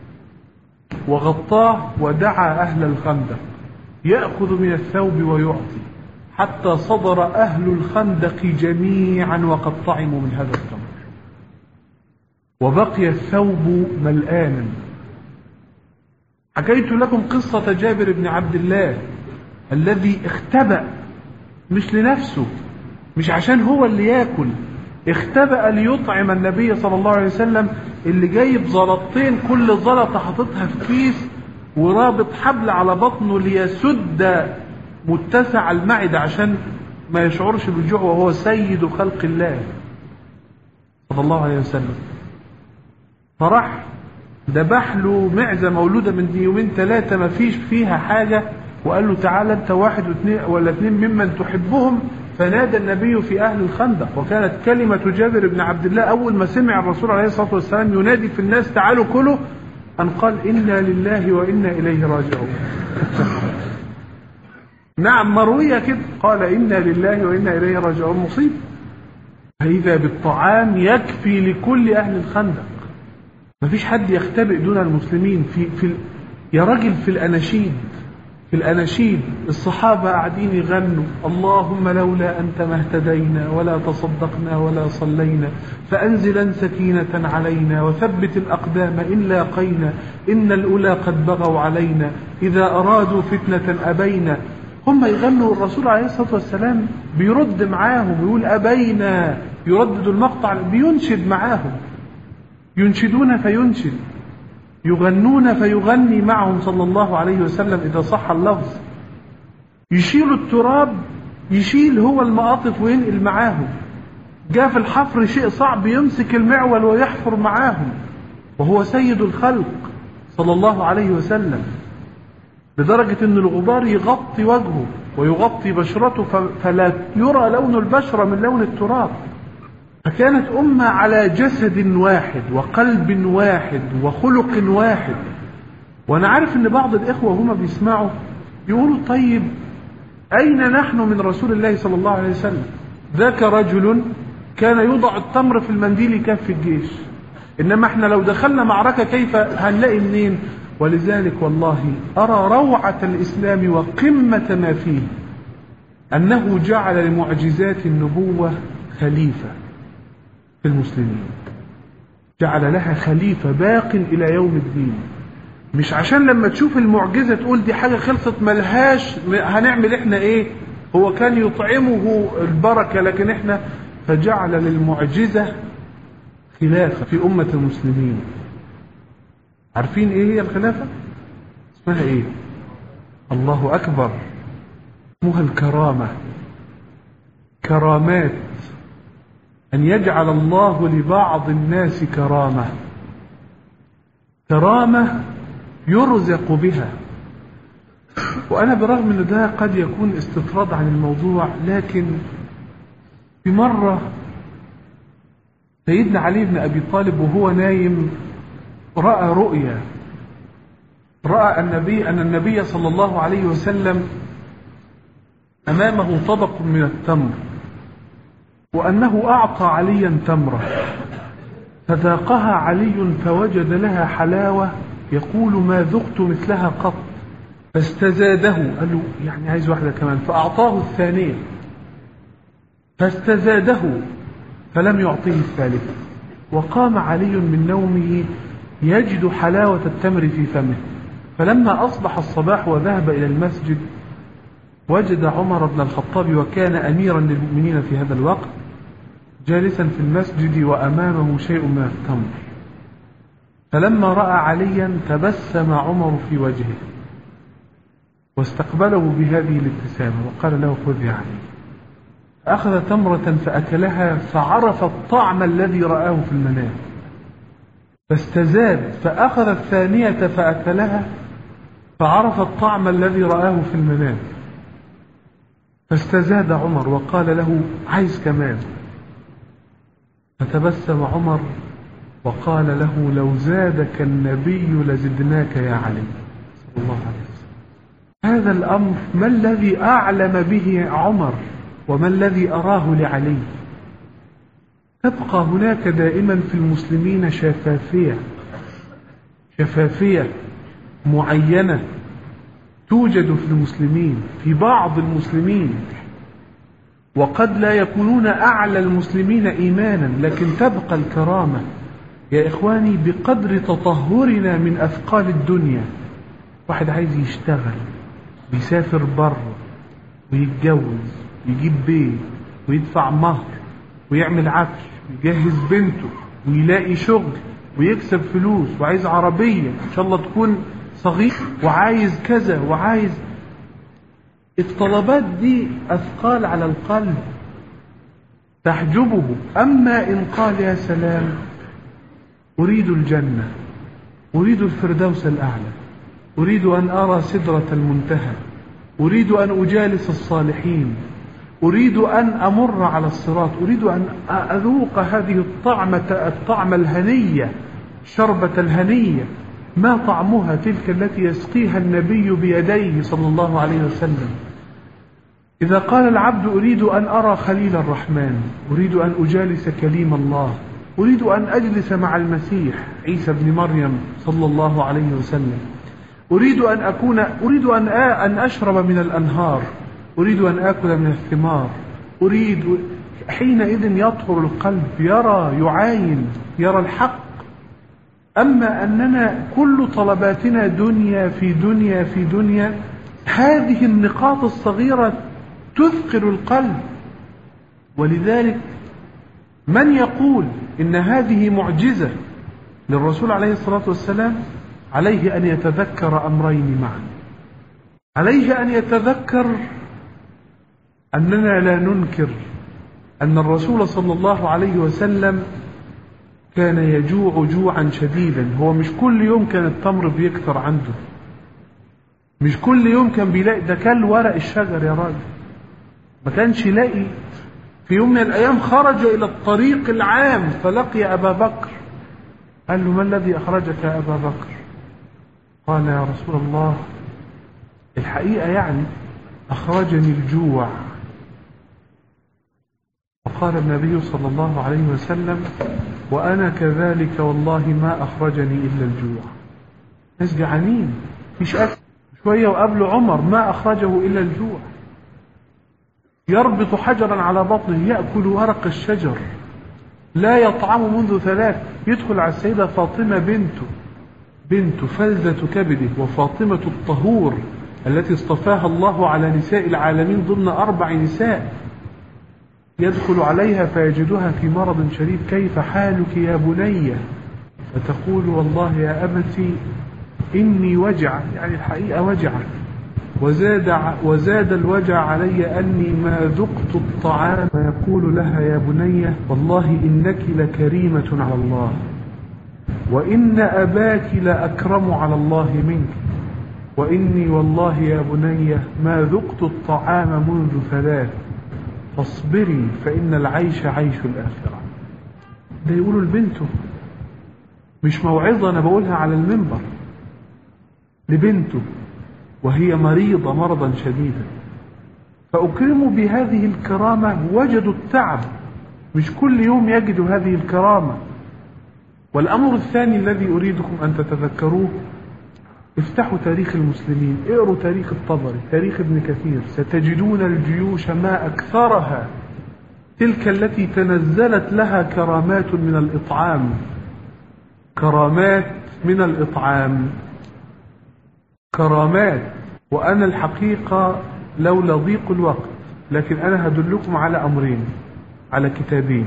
وغطاه، ودعا أهل الخندق يأخذ من الثوب ويعطي، حتى صدر أهل الخندق جميعا وقد طعموا من هذا التمر، وبقي الثوب ملآنا. حكيت لكم قصة جابر بن عبد الله الذي اختبأ مش لنفسه، مش عشان هو اللي ياكل، اختبأ ليطعم النبي صلى الله عليه وسلم، اللي جايب زلطتين كل زلطة حاططها في كيس ورابط حبل على بطنه ليسد متسع المعدة عشان ما يشعرش بالجوع، وهو سيد خلق الله صلى الله عليه وسلم. فراح ذبح له معزة مولودة من يومين ثلاثة ما فيش فيها حاجة، وقال له تعالى انت واحد واثنين ولا اثنين ممن تحبهم. فنادى النبي في أهل الخندق، وكانت كلمة جابر بن عبد الله أول ما سمع الرسول عليه الصلاة والسلام ينادي في الناس تعالوا كلوا، أن قال إنا لله وإنا إليه راجعون. نعم مروية كده، قال إنا لله وإنا إليه راجعون، مصيب. فإذا بالطعام يكفي لكل أهل الخندق، ما فيش حد يختبئ دون المسلمين. في, في يا راجل في الأناشيد، في الأناشيد الصحابة قاعدين يغنوا اللهم لولا أنت ما اهتدينا ولا تصدقنا ولا صلينا فأنزلا سكينة علينا وثبت الأقدام إن لاقينا إن الأولى قد بغوا علينا إذا أرادوا فتنة أبينا. هم يغنوا، الرسول عليه الصلاة والسلام بيرد معاهم يقول أبينا، يردد المقطع، بينشد معاهم، ينشدون فينشد، يغنون فيغني معهم صلى الله عليه وسلم إذا صح اللفظ. يشيل التراب، يشيل هو المقاطف وينقل معاهم. جاء في الحفر شيء صعب، يمسك المعول ويحفر معاهم، وهو سيد الخلق صلى الله عليه وسلم، لدرجة أن الغبار يغطي وجهه ويغطي بشرته فلا يرى لون البشرة من لون التراب. فكانت أمة على جسد واحد وقلب واحد وخلق واحد. وأنا عارف أن بعض الإخوة هما بيسمعوا يقولوا طيب أين نحن من رسول الله صلى الله عليه وسلم؟ ذاك رجل كان يوضع التمر في المنديل يكفي الجيش، إنما احنا لو دخلنا معركة كيف هنلاقي منين؟ ولذلك والله أرى روعة الإسلام وقمة ما فيه أنه جعل لمعجزات النبوة خليفة في المسلمين، جعل لها خليفة باق إلى يوم الدين. مش عشان لما تشوف المعجزة تقول دي حاجة خلصت ملهاش هنعمل احنا ايه، هو كان يطعمه البركة، لكن احنا فجعل للمعجزة خلافة في أمة المسلمين. عارفين ايه هي الخلافة؟ اسمها ايه؟ الله أكبر، اسمها الكرامة. كرامات، أن يجعل الله لبعض الناس كرامة، كرامة يرزق بها. وأنا برغم أن ده قد يكون استطراد عن الموضوع، لكن في مرة سيدنا علي بن أبي طالب وهو نايم رأى رؤيا، رأى النبي أن النبي صلى الله عليه وسلم أمامه طبق من التمر، وأنه أعطى عليا تمرة فذاقها علي فوجد لها حلاوة يقول ما ذقت مثلها قط، فاستزاده، قال له يعني عايز واحدة كمان، فأعطاه الثانية فاستزاده فلم يعطيه الثالثة. وقام علي من نومه يجد حلاوة التمر في فمه، فلما أصبح الصباح وذهب إلى المسجد وجد عمر بن الخطاب وكان أميرا للمؤمنين في هذا الوقت جالسا في المسجد وأمامه شيء من التمر، فلما رأى عليا تبسم عمر في وجهه واستقبله بهذه الابتسامة وقال له خذ يا علي. فأخذ تمرة فأكلها فعرف الطعم الذي رآه في المنام، فاستزاد فأخذ الثانية فأكلها فعرف الطعم الذي رآه في المنام، فاستزاد عمر وقال له عايز كمان، فتبسم عمر وقال له لو زادك النبي لزدناك يا علي صلى الله عليه وسلم. هذا الأمر ما الذي أعلم به عمر وما الذي أراه لعلي؟ تبقى هناك دائما في المسلمين شفافية، شفافية معينة توجد في المسلمين، في بعض المسلمين، وقد لا يكونون أعلى المسلمين إيمانا، لكن تبقى الكرامة يا إخواني بقدر تطهرنا من أثقال الدنيا. واحد عايز يشتغل، بيسافر بره ويتجوز، يجيب بيت ويدفع مهر ويعمل عفش ويجهز بنته ويلاقي شغل ويكسب فلوس وعايز عربية إن شاء الله تكون صغير وعايز كذا وعايز. الطلبات دي أثقال على القلب تحجبه. أما إن قال يا سلام أريد الجنة، أريد الفردوس الأعلى، أريد أن أرى سدرة المنتهى، أريد أن أجالس الصالحين، أريد أن أمر على الصراط، أريد أن أذوق هذه الطعمة الطعمة الهنية، شربة الهنية، ما طعمها تلك التي يسقيها النبي بيديه صلى الله عليه وسلم. إذا قال العبد أريد أن أرى خليل الرحمن، أريد أن أجالس كليم الله، أريد أن أجلس مع المسيح عيسى بن مريم صلى الله عليه وسلم، أريد أن أكون أريد أن أن أشرب من الأنهار، أريد أن آكل من الثمار، أريد، حينئذ يطهر القلب، يرى يعاين يرى الحق. أما أننا كل طلباتنا دنيا في دنيا في دنيا، هذه النقاط الصغيرة تثقل القلب. ولذلك من يقول إن هذه معجزة للرسول عليه الصلاة والسلام عليه أن يتذكر أمرين معا. عليه أن يتذكر أننا لا ننكر أن الرسول صلى الله عليه وسلم كان يجوع جوعا شديدا. هو مش كل يوم كان التمر بيكتر عنده، مش كل يوم كان بيلاقي، ده كان ورق الشجر يا راجل، ما كانش يلاقي. في يوم من الأيام خرج إلى الطريق العام فلقي أبا بكر، قال له ما الذي أخرجك يا أبا بكر؟ قال يا رسول الله الحقيقة يعني أخرجني الجوع. فقال النبي صلى الله عليه وسلم وأنا كذلك والله ما أخرجني إلا الجوع. ناس جعانين مفيش أكل، شوية وقبل عمر ما أخرجه إلا الجوع، يربط حجرا على بطنه، يأكل ورق الشجر، لا يطعم منذ ثلاث. يدخل على السيدة فاطمة بنته بنت فلذة كبده وفاطمة الطهور التي اصطفاها الله على نساء العالمين ضمن أربع نساء، يدخل عليها فيجدها في مرض شديد، كيف حالك يا بني؟ فتقول والله يا أبتي إني وجع، يعني الحقيقة وجع، وزاد, وزاد الوجع علي أني ما ذقت الطعام. فيقول لها يا بني والله إنك لكريمة على الله، وإن أباك لأكرم على الله منك، وإني والله يا بني ما ذقت الطعام منذ ثلاث، فاصبري فإن العيش عيش الآخرة. ده يقولوا لبنته، مش موعظة أنا بقولها على المنبر، لبنته وهي مريضة مرضا شديدا. فأكرموا بهذه الكرامة، وجدوا التعب، مش كل يوم يجدوا هذه الكرامة. والأمر الثاني الذي أريدكم أن تتذكروه، افتحوا تاريخ المسلمين، اقروا تاريخ الطبري، تاريخ ابن كثير، ستجدون الجيوش ما أكثرها تلك التي تنزلت لها كرامات من الإطعام، كرامات من الإطعام، كرامات. وأنا الحقيقة لولا ضيق الوقت، لكن أنا هدلكم على أمرين، على كتابين،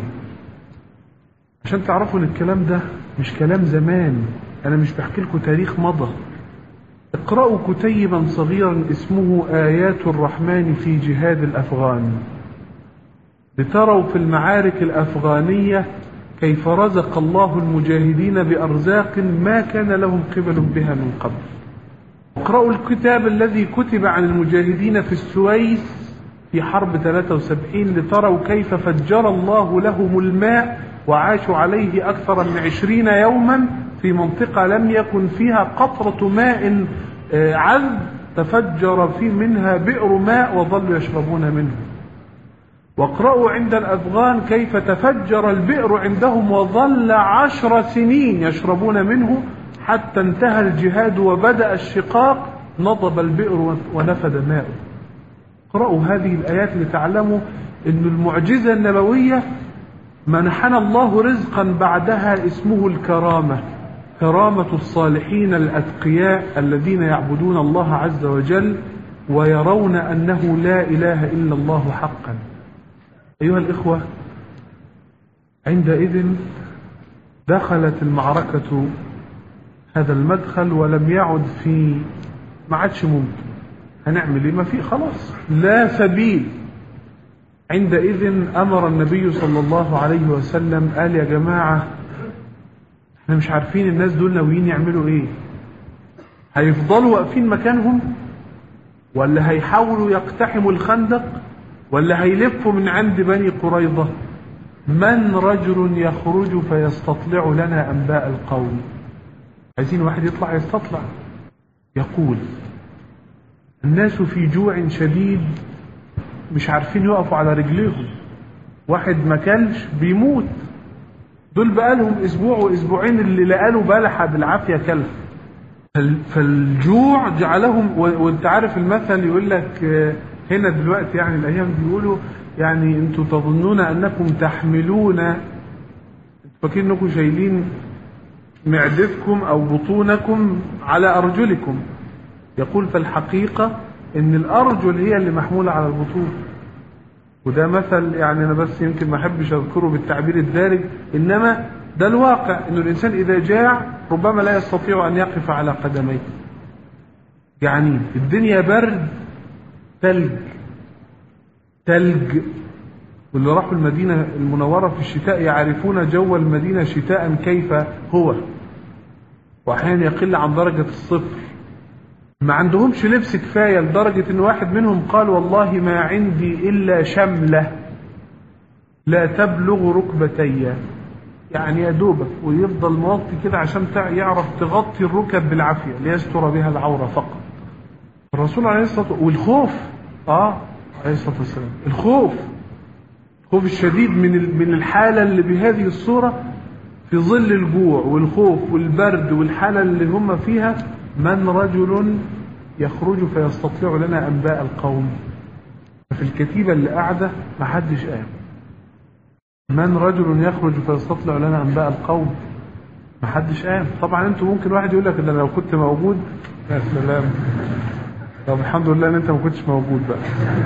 عشان تعرفوا ان الكلام ده مش كلام زمان، أنا مش بحكي لكم تاريخ مضى. اقرأوا كتيبا صغيرا اسمه آيات الرحمن في جهاد الأفغان، لتروا في المعارك الأفغانية كيف رزق الله المجاهدين بأرزاق ما كان لهم قبل بها من قبل. اقرأوا الكتاب الذي كتب عن المجاهدين في السويس في حرب ثلاثة وسبعين، لتروا كيف فجر الله لهم الماء وعاشوا عليه أكثر من عشرين يوما في منطقة لم يكن فيها قطرة ماء عذب، تفجر في منها بئر ماء وظلوا يشربون منه. واقرأوا عند الأفغان كيف تفجر البئر عندهم وظل عشر سنين يشربون منه حتى انتهى الجهاد وبدأ الشقاق، نضب البئر ونفد ماؤه. اقرأوا هذه الآيات لتعلموا أن المعجزة النبوية منحنا الله رزقا بعدها اسمه الكرامة، كرامة الصالحين الأتقياء الذين يعبدون الله عز وجل ويرون أنه لا إله إلا الله حقا. أيها الإخوة، عندئذ دخلت المعركة هذا المدخل ولم يعد في، ما عادش ممكن. هنعمل ايه؟ ما في، خلاص لا سبيل. عندئذ أمر النبي صلى الله عليه وسلم، قال يا جماعة احنا مش عارفين الناس دول ناويين يعملوا ايه، هيفضلوا واقفين مكانهم ولا هيحاولوا يقتحموا الخندق ولا هيلفوا من عند بني قريظة؟ من رجل يخرج فيستطلع لنا أنباء القوم؟ عايزين واحد يطلع يستطلع. يقول الناس في جوع شديد، مش عارفين يقفوا على رجليهم، واحد ما كلش بيموت، دول بقالهم اسبوع واسبوعين اللي لقاله بلحة بالعافية كلف. فالجوع جعلهم، وانت عارف المثل يقول لك هنا دلوقتي يعني الايام بيقولوا يعني انتوا تظنون انكم تحملون، فاكرين انكم شايلين معدتكم او بطونكم على ارجلكم. يقول فالحقيقة ان الارجل هي اللي محمولة على البطون. وده مثل يعني انا بس يمكن ما احبش اذكره بالتعبير الدارج، انما ده الواقع، انه الانسان اذا جاع ربما لا يستطيع ان يقف على قدميه. يعني الدنيا برد، ثلج ثلج واللي راحوا المدينة المنورة في الشتاء يعرفون جو المدينة شتاء كيف هو، واحيانا يقل عن درجة الصفر. ما عندهمش لبس كفاية لدرجة ان واحد منهم قال والله ما عندي الا شملة لا تبلغ ركبتي، يعني يا دوبك، ويفضل موطي كده عشان يعرف تغطي الركب بالعافية ليستر بها العورة فقط. الرسول عليه الصلاة والسلام، والخوف اه عليه الصلاة والسلام، الخوف الخوف الشديد من من الحالة اللي بهذه الصورة في ظل الجوع والخوف والبرد والحالة اللي هم فيها. من رجل يخرج فيستطلع لنا أنباء القوم؟ في الكتيبة اللي قاعدة ما حدش قام. من رجل يخرج فيستطلع لنا أنباء القوم؟ ما حدش قام. طبعا انتوا ممكن واحد يقول لك ان لو كنت موجود، يا سلام، طب الحمد لله ان انت ما كنتش موجود بقى.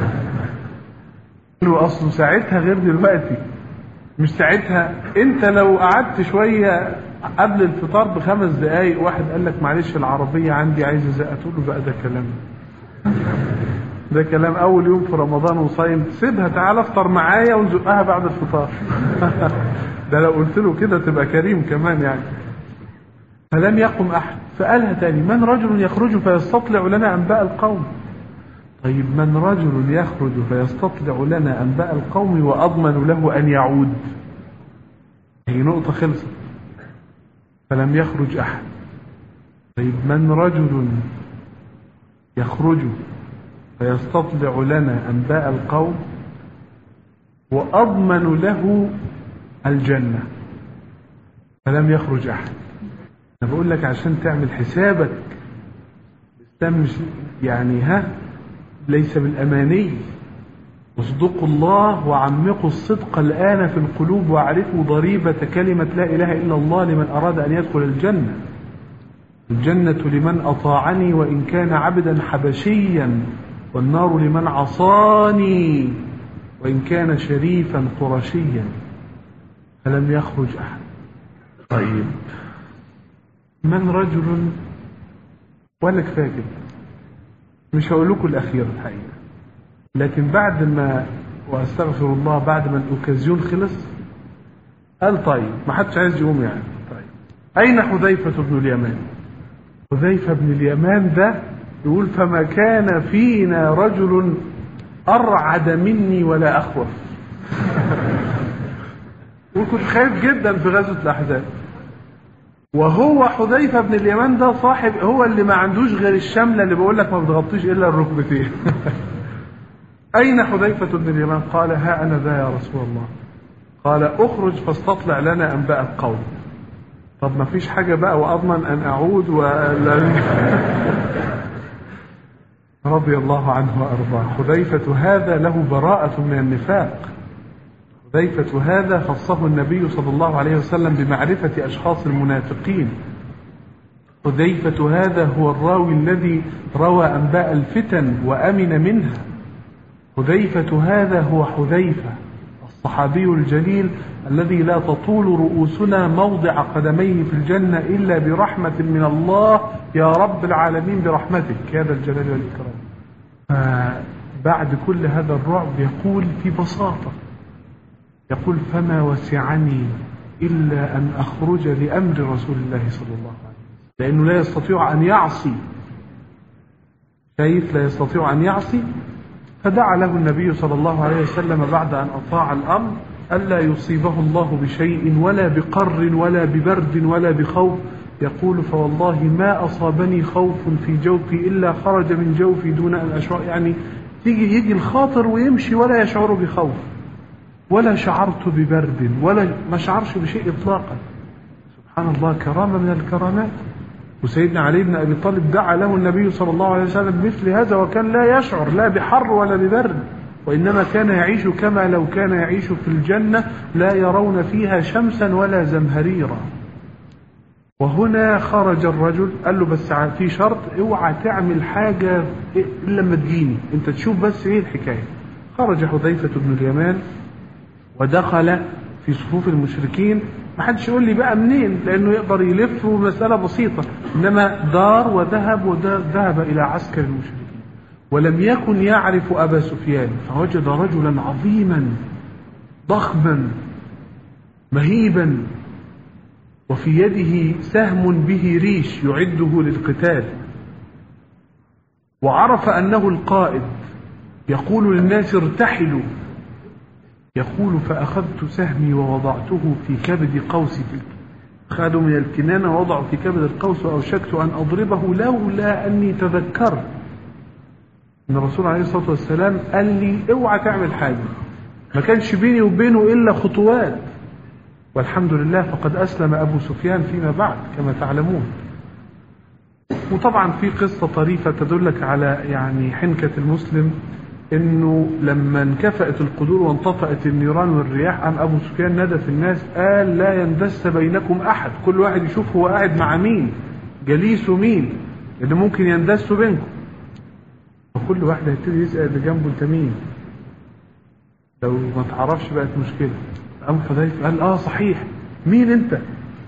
اصله ساعتها غير دلوقتي، مش ساعتها. انت لو قعدت شوية قبل الفطار بخمس دقايق واحد قال لك معلش العربية عندي عايز ازاق، تقول له بقى ده كلام ده كلام اول يوم في رمضان وصايم، سيبها تعالى افطر معايا ونزقها بعد الفطار. ده لو قلت له كده تبقى كريم كمان يعني. فلم يقم احد، فقالها تاني، من رجل يخرج فيستطلع لنا انباء القوم؟ طيب من رجل يخرج فيستطلع لنا انباء القوم واضمن له ان يعود؟ هي نقطة خلصت. فلم يخرج احد. طيب من رجل يخرج فيستطلع لنا أنباء القوم وأضمن له الجنة؟ فلم يخرج أحد. أنا بقول لك عشان تعمل حسابك، استمش يعني، ها ليس بالأماني. اصدقوا الله وعمقوا الصدق الآن في القلوب واعرفوا ضريبة كلمة لا إله إلا الله لمن أراد أن يدخل الجنة. الجنة لمن أطاعني وإن كان عبدا حبشيا، والنار لمن عصاني وإن كان شريفا قرشيا. فلم يخرج أحد. طيب من رجل، ولا كفاية كده، مش هقول لكم الأخير الحقيقة، لكن بعد ما، وأستغفر الله، بعد ما الأوكازيون خلص قال طيب ما حدش عايز يقوم يعني، طيب أين حذيفة بن اليمان؟ حذيفة بن اليمان ده يقول فما كان فينا رجل أرعد مني ولا أخوف. وكنت خايف جدا في غزوة الأحزاب. وهو حذيفة بن اليمان ده صاحب، هو اللي ما عندوش غير الشملة اللي بقول لك ما بتغطيش إلا الركبتين. أين حذيفة بن اليمان؟ قال ها أنا ذا يا رسول الله. قال اخرج فاستطلع لنا أنباء القوم. طب ما فيش حاجة بقى وأضمن أن أعود ولا. رضي الله عنه وأرضاه. حذيفة هذا له براءة من النفاق. حذيفة هذا خصه النبي صلى الله عليه وسلم بمعرفة أشخاص المنافقين. حذيفة هذا هو الراوي الذي روى أنباء الفتن وأمن منها. حذيفة هذا هو حذيفة الصحابي الجليل الذي لا تطول رؤوسنا موضع قدميه في الجنة إلا برحمة من الله يا رب العالمين برحمتك يا ذا الجلال والإكرام. بعد كل هذا الرعب يقول في بساطة، يقول فما وسعني إلا أن أخرج لأمر رسول الله صلى الله عليه وسلم، لأنه لا يستطيع أن يعصي، شايف لا يستطيع أن يعصي. فدعا له النبي صلى الله عليه وسلم بعد أن أطاع الأمر ألا يصيبه الله بشيء ولا بقر ولا ببرد ولا بخوف. يقول فوالله ما أصابني خوف في جوفي إلا خرج من جوفي دون أن أشعر، يعني تيجي يجي الخاطر ويمشي ولا يشعر بخوف ولا شعرت ببرد ولا ما شعرش بشيء إطلاقا. سبحان الله، كرامة من الكرامات. وسيدنا علي بن أبي طالب دعا له النبي صلى الله عليه وسلم مثل هذا وكان لا يشعر لا بحر ولا ببرد، وإنما كان يعيش كما لو كان يعيش في الجنة لا يرون فيها شمسا ولا زمهريرا. وهنا خرج الرجل قال له بس في شرط، اوعى تعمل حاجة إلا لما تجيني انت تشوف بس ايه الحكاية. خرج حذيفة بن اليمان ودخل في صفوف المشركين. ما حدش يقول لي بقى منين، لأنه يقدر يلف ومسألة بسيطة، إنما دار وذهب وذهب إلى عسكر المشركين ولم يكن يعرف أبا سفيان، فوجد رجلا عظيما ضخما مهيبا وفي يده سهم به ريش يعده للقتال، وعرف أنه القائد يقول للناس ارتحلوا. يقول فأخذت سهمي ووضعته في كبد قوسي، أخذوا من الكنانة ووضعوا في كبد القوس وأوشكت أن أضربه لولا أني تذكرت أن الرسول عليه الصلاة والسلام قال لي اوعى تعمل حاجة. ما كانش بيني وبينه إلا خطوات، والحمد لله فقد أسلم أبو سفيان فيما بعد كما تعلمون. وطبعا في قصة طريفة تدلك على يعني حنكة المسلم، انه لما انكفأت القدور وانطفأت النيران والرياح قام ابو سفيان نادى في الناس قال لا يندس بينكم احد، كل واحد يشوف هو قاعد مع مين جليسه مين اللي ممكن يندس بينكم، وكل واحد هيبتدي يسأل اللي جنبه انت مين، لو ما تعرفش بقت مشكلة. قام حذيفة قال اه صحيح مين انت؟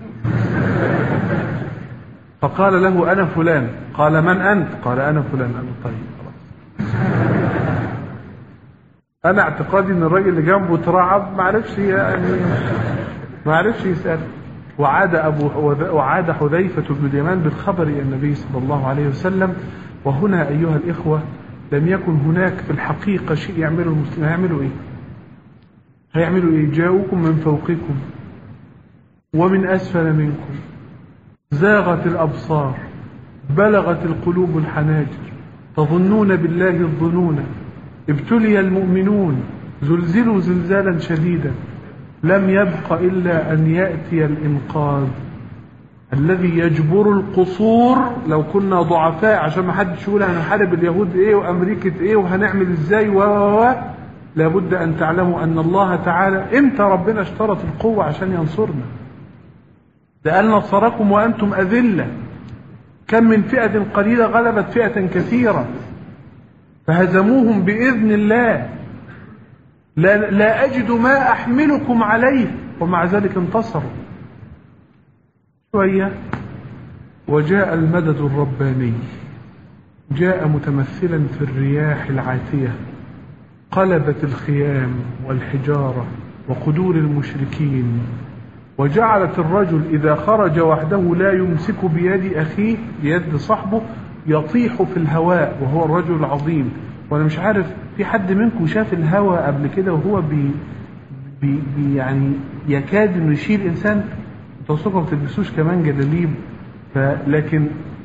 فقال له انا فلان. قال من انت؟ قال انا فلان. قال طيب خلاص. انا اعتقادي ان الراجل اللي جنبه ترعب ما عرفش يعني ما عرفش يسأل. وعاد ابو وعاد حذيفة بن اليمان بالخبر الى النبي صلى الله عليه وسلم. وهنا ايها الاخوة لم يكن هناك في الحقيقة شيء يعمله المسلمين. هيعملوا ايه؟ هيعملوا ايه؟ جاءوكم من فوقكم ومن اسفل منكم، زاغت الابصار، بلغت القلوب الحناجر، تظنون بالله الظنون، ابتلي المؤمنون، زلزلوا زلزالا شديدا، لم يبق إلا أن يأتي الإنقاذ الذي يجبر القصور. لو كنا ضعفاء عشان ما حدش يقول هنحارب اليهود ايه وامريكا ايه وهنعمل ازاي و لابد ان تعلموا ان الله تعالى امتى ربنا اشترط القوة عشان ينصرنا. ده قال نصركم وانتم اذلة، كم من فئة قليلة غلبت فئة كثيرة فهزموهم بإذن الله. لا, لا أجد ما أحملكم عليه ومع ذلك انتصروا. شوية وجاء المدد الرباني، جاء متمثلا في الرياح العاتية، قلبت الخيام والحجارة وقدور المشركين، وجعلت الرجل إذا خرج وحده لا يمسك بيد أخيه بيد صاحبه، يطيح في الهواء وهو الرجل العظيم. وانا مش عارف في حد منكم شاف الهواء قبل كده وهو بي, بي, بي يعني يكاد انه يشيل انسان. توصفوا ما تلبسوش كمان جلاليب، لكن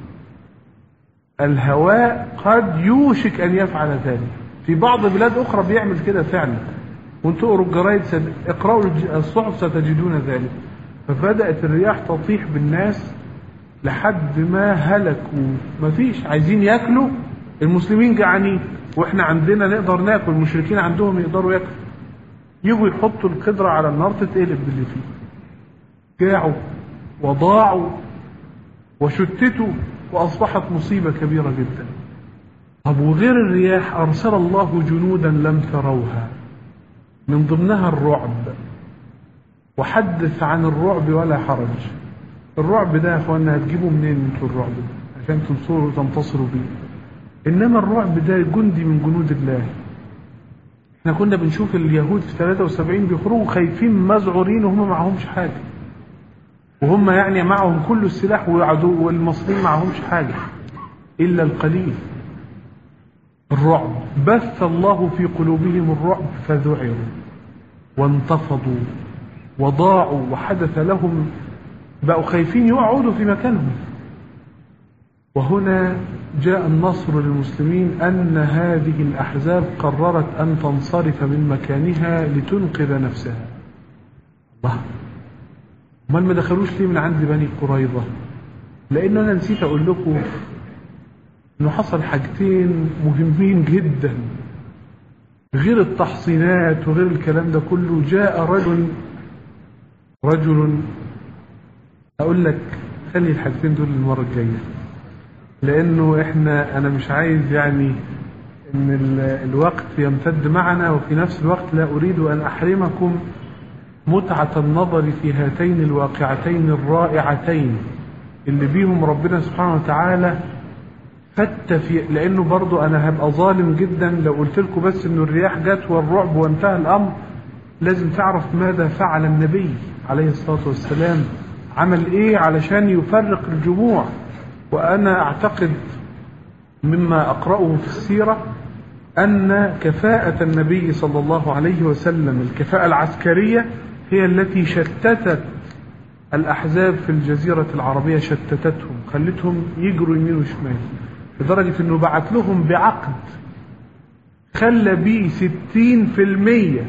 الهواء قد يوشك ان يفعل ذلك. في بعض بلاد اخرى بيعمل كده فعلا، وانتوا اقروا الجرايد اقرأوا الصحف ستجدون ذلك. فبدأت الرياح تطيح بالناس لحد ما هلكوا، مفيش عايزين ياكلوا، المسلمين جعانين واحنا عندنا نقدر ناكل، المشركين عندهم يقدروا ياكلوا، يجوا يحطوا القدرة على النار تتقلب باللي فيه. جاعوا وضاعوا وشتتوا واصبحت مصيبة كبيرة جدا. طب وغير الرياح ارسل الله جنودا لم تروها، من ضمنها الرعب. وحدث عن الرعب ولا حرج. الرعب ده يا اخوانا هتجيبوا منين انتوا الرعب ده عشان تنصروا وتنتصروا بيه؟ انما الرعب ده جندي من جنود الله. احنا كنا بنشوف اليهود في ثلاثة وسبعين بيخرجوا خايفين مذعورين وهم معهمش حاجه، وهم يعني معهم كل السلاح وعدو، والمصريين معهمش حاجه الا القليل. الرعب بث الله في قلوبهم الرعب فذعروا وانتفضوا وضاعوا، وحدث لهم بقوا خايفين يقعدوا في مكانهم. وهنا جاء النصر للمسلمين أن هذه الأحزاب قررت أن تنصرف من مكانها لتنقذ نفسها. الله، ما ما دخلوش ليه من عند بني قريظة؟ لأن أنا نسيت أقول لكم إنه حصل حاجتين مهمين جدا غير التحصينات وغير الكلام ده كله. جاء رجل رجل أقول لك خلي الحاجتين دول المرة الجاية، لأنه إحنا أنا مش عايز يعني إن الوقت يمتد معنا، وفي نفس الوقت لا أريد أن أحرمكم متعة النظر في هاتين الواقعتين الرائعتين اللي بيهم ربنا سبحانه وتعالى فت في. لأنه برضو أنا هبقى ظالم جدا لو قلت لكم بس إنه الرياح جت والرعب وانتهى الأمر. لازم تعرف ماذا فعل النبي عليه الصلاة والسلام، عمل إيه علشان يفرق الجموع. وأنا أعتقد مما أقرأه في السيرة أن كفاءة النبي صلى الله عليه وسلم، الكفاءة العسكرية، هي التي شتتت الأحزاب في الجزيرة العربية، شتتتهم، خلتهم يجروا يمين وشمال، لدرجة أنه بعت لهم بعقد خلى بيه ستين في المية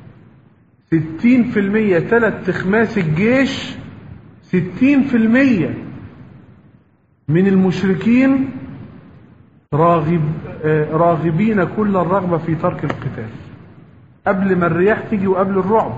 ستين في المية ثلاث تخماس الجيش، ستين في المية من المشركين راغب راغبين كل الرغبة في ترك القتال قبل ما الرياح تيجي وقبل الرعب،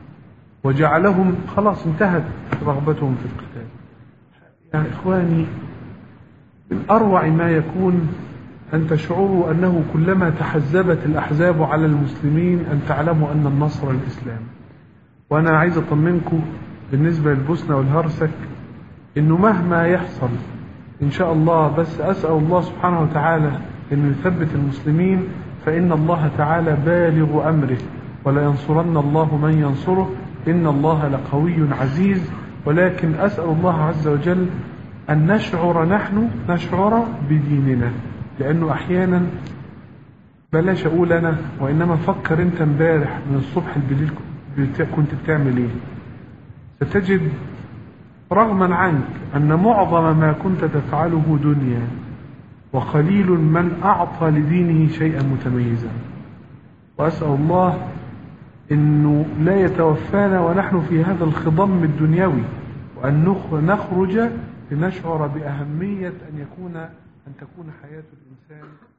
وجعلهم خلاص انتهت رغبتهم في القتال. يا إخواني، من أروع ما يكون أن تشعروا أنه كلما تحزبت الأحزاب على المسلمين أن تعلموا أن النصر الإسلام. وأنا عايز أطمنكم بالنسبة للبوسنة والهرسك إنه مهما يحصل إن شاء الله، بس أسأل الله سبحانه وتعالى أنه يثبت المسلمين، فإن الله تعالى بالغ أمره، ولا ينصرن الله من ينصره، إن الله لقوي عزيز. ولكن أسأل الله عز وجل أن نشعر نحن نشعر بديننا، لأنه أحيانا بلاش أقول أنا، وإنما فكر أنت امبارح من الصبح بالليل كنت بتعمل إيه. ستجد رغما عنك أن معظم ما كنت تفعله دنيا، وقليل من أعطى لدينه شيئا متميزا. وأسأل الله أنه لا يتوفانا ونحن في هذا الخضم الدنيوي، وأن نخرج لنشعر بأهمية أن يكون أن تكون حياة الإنسان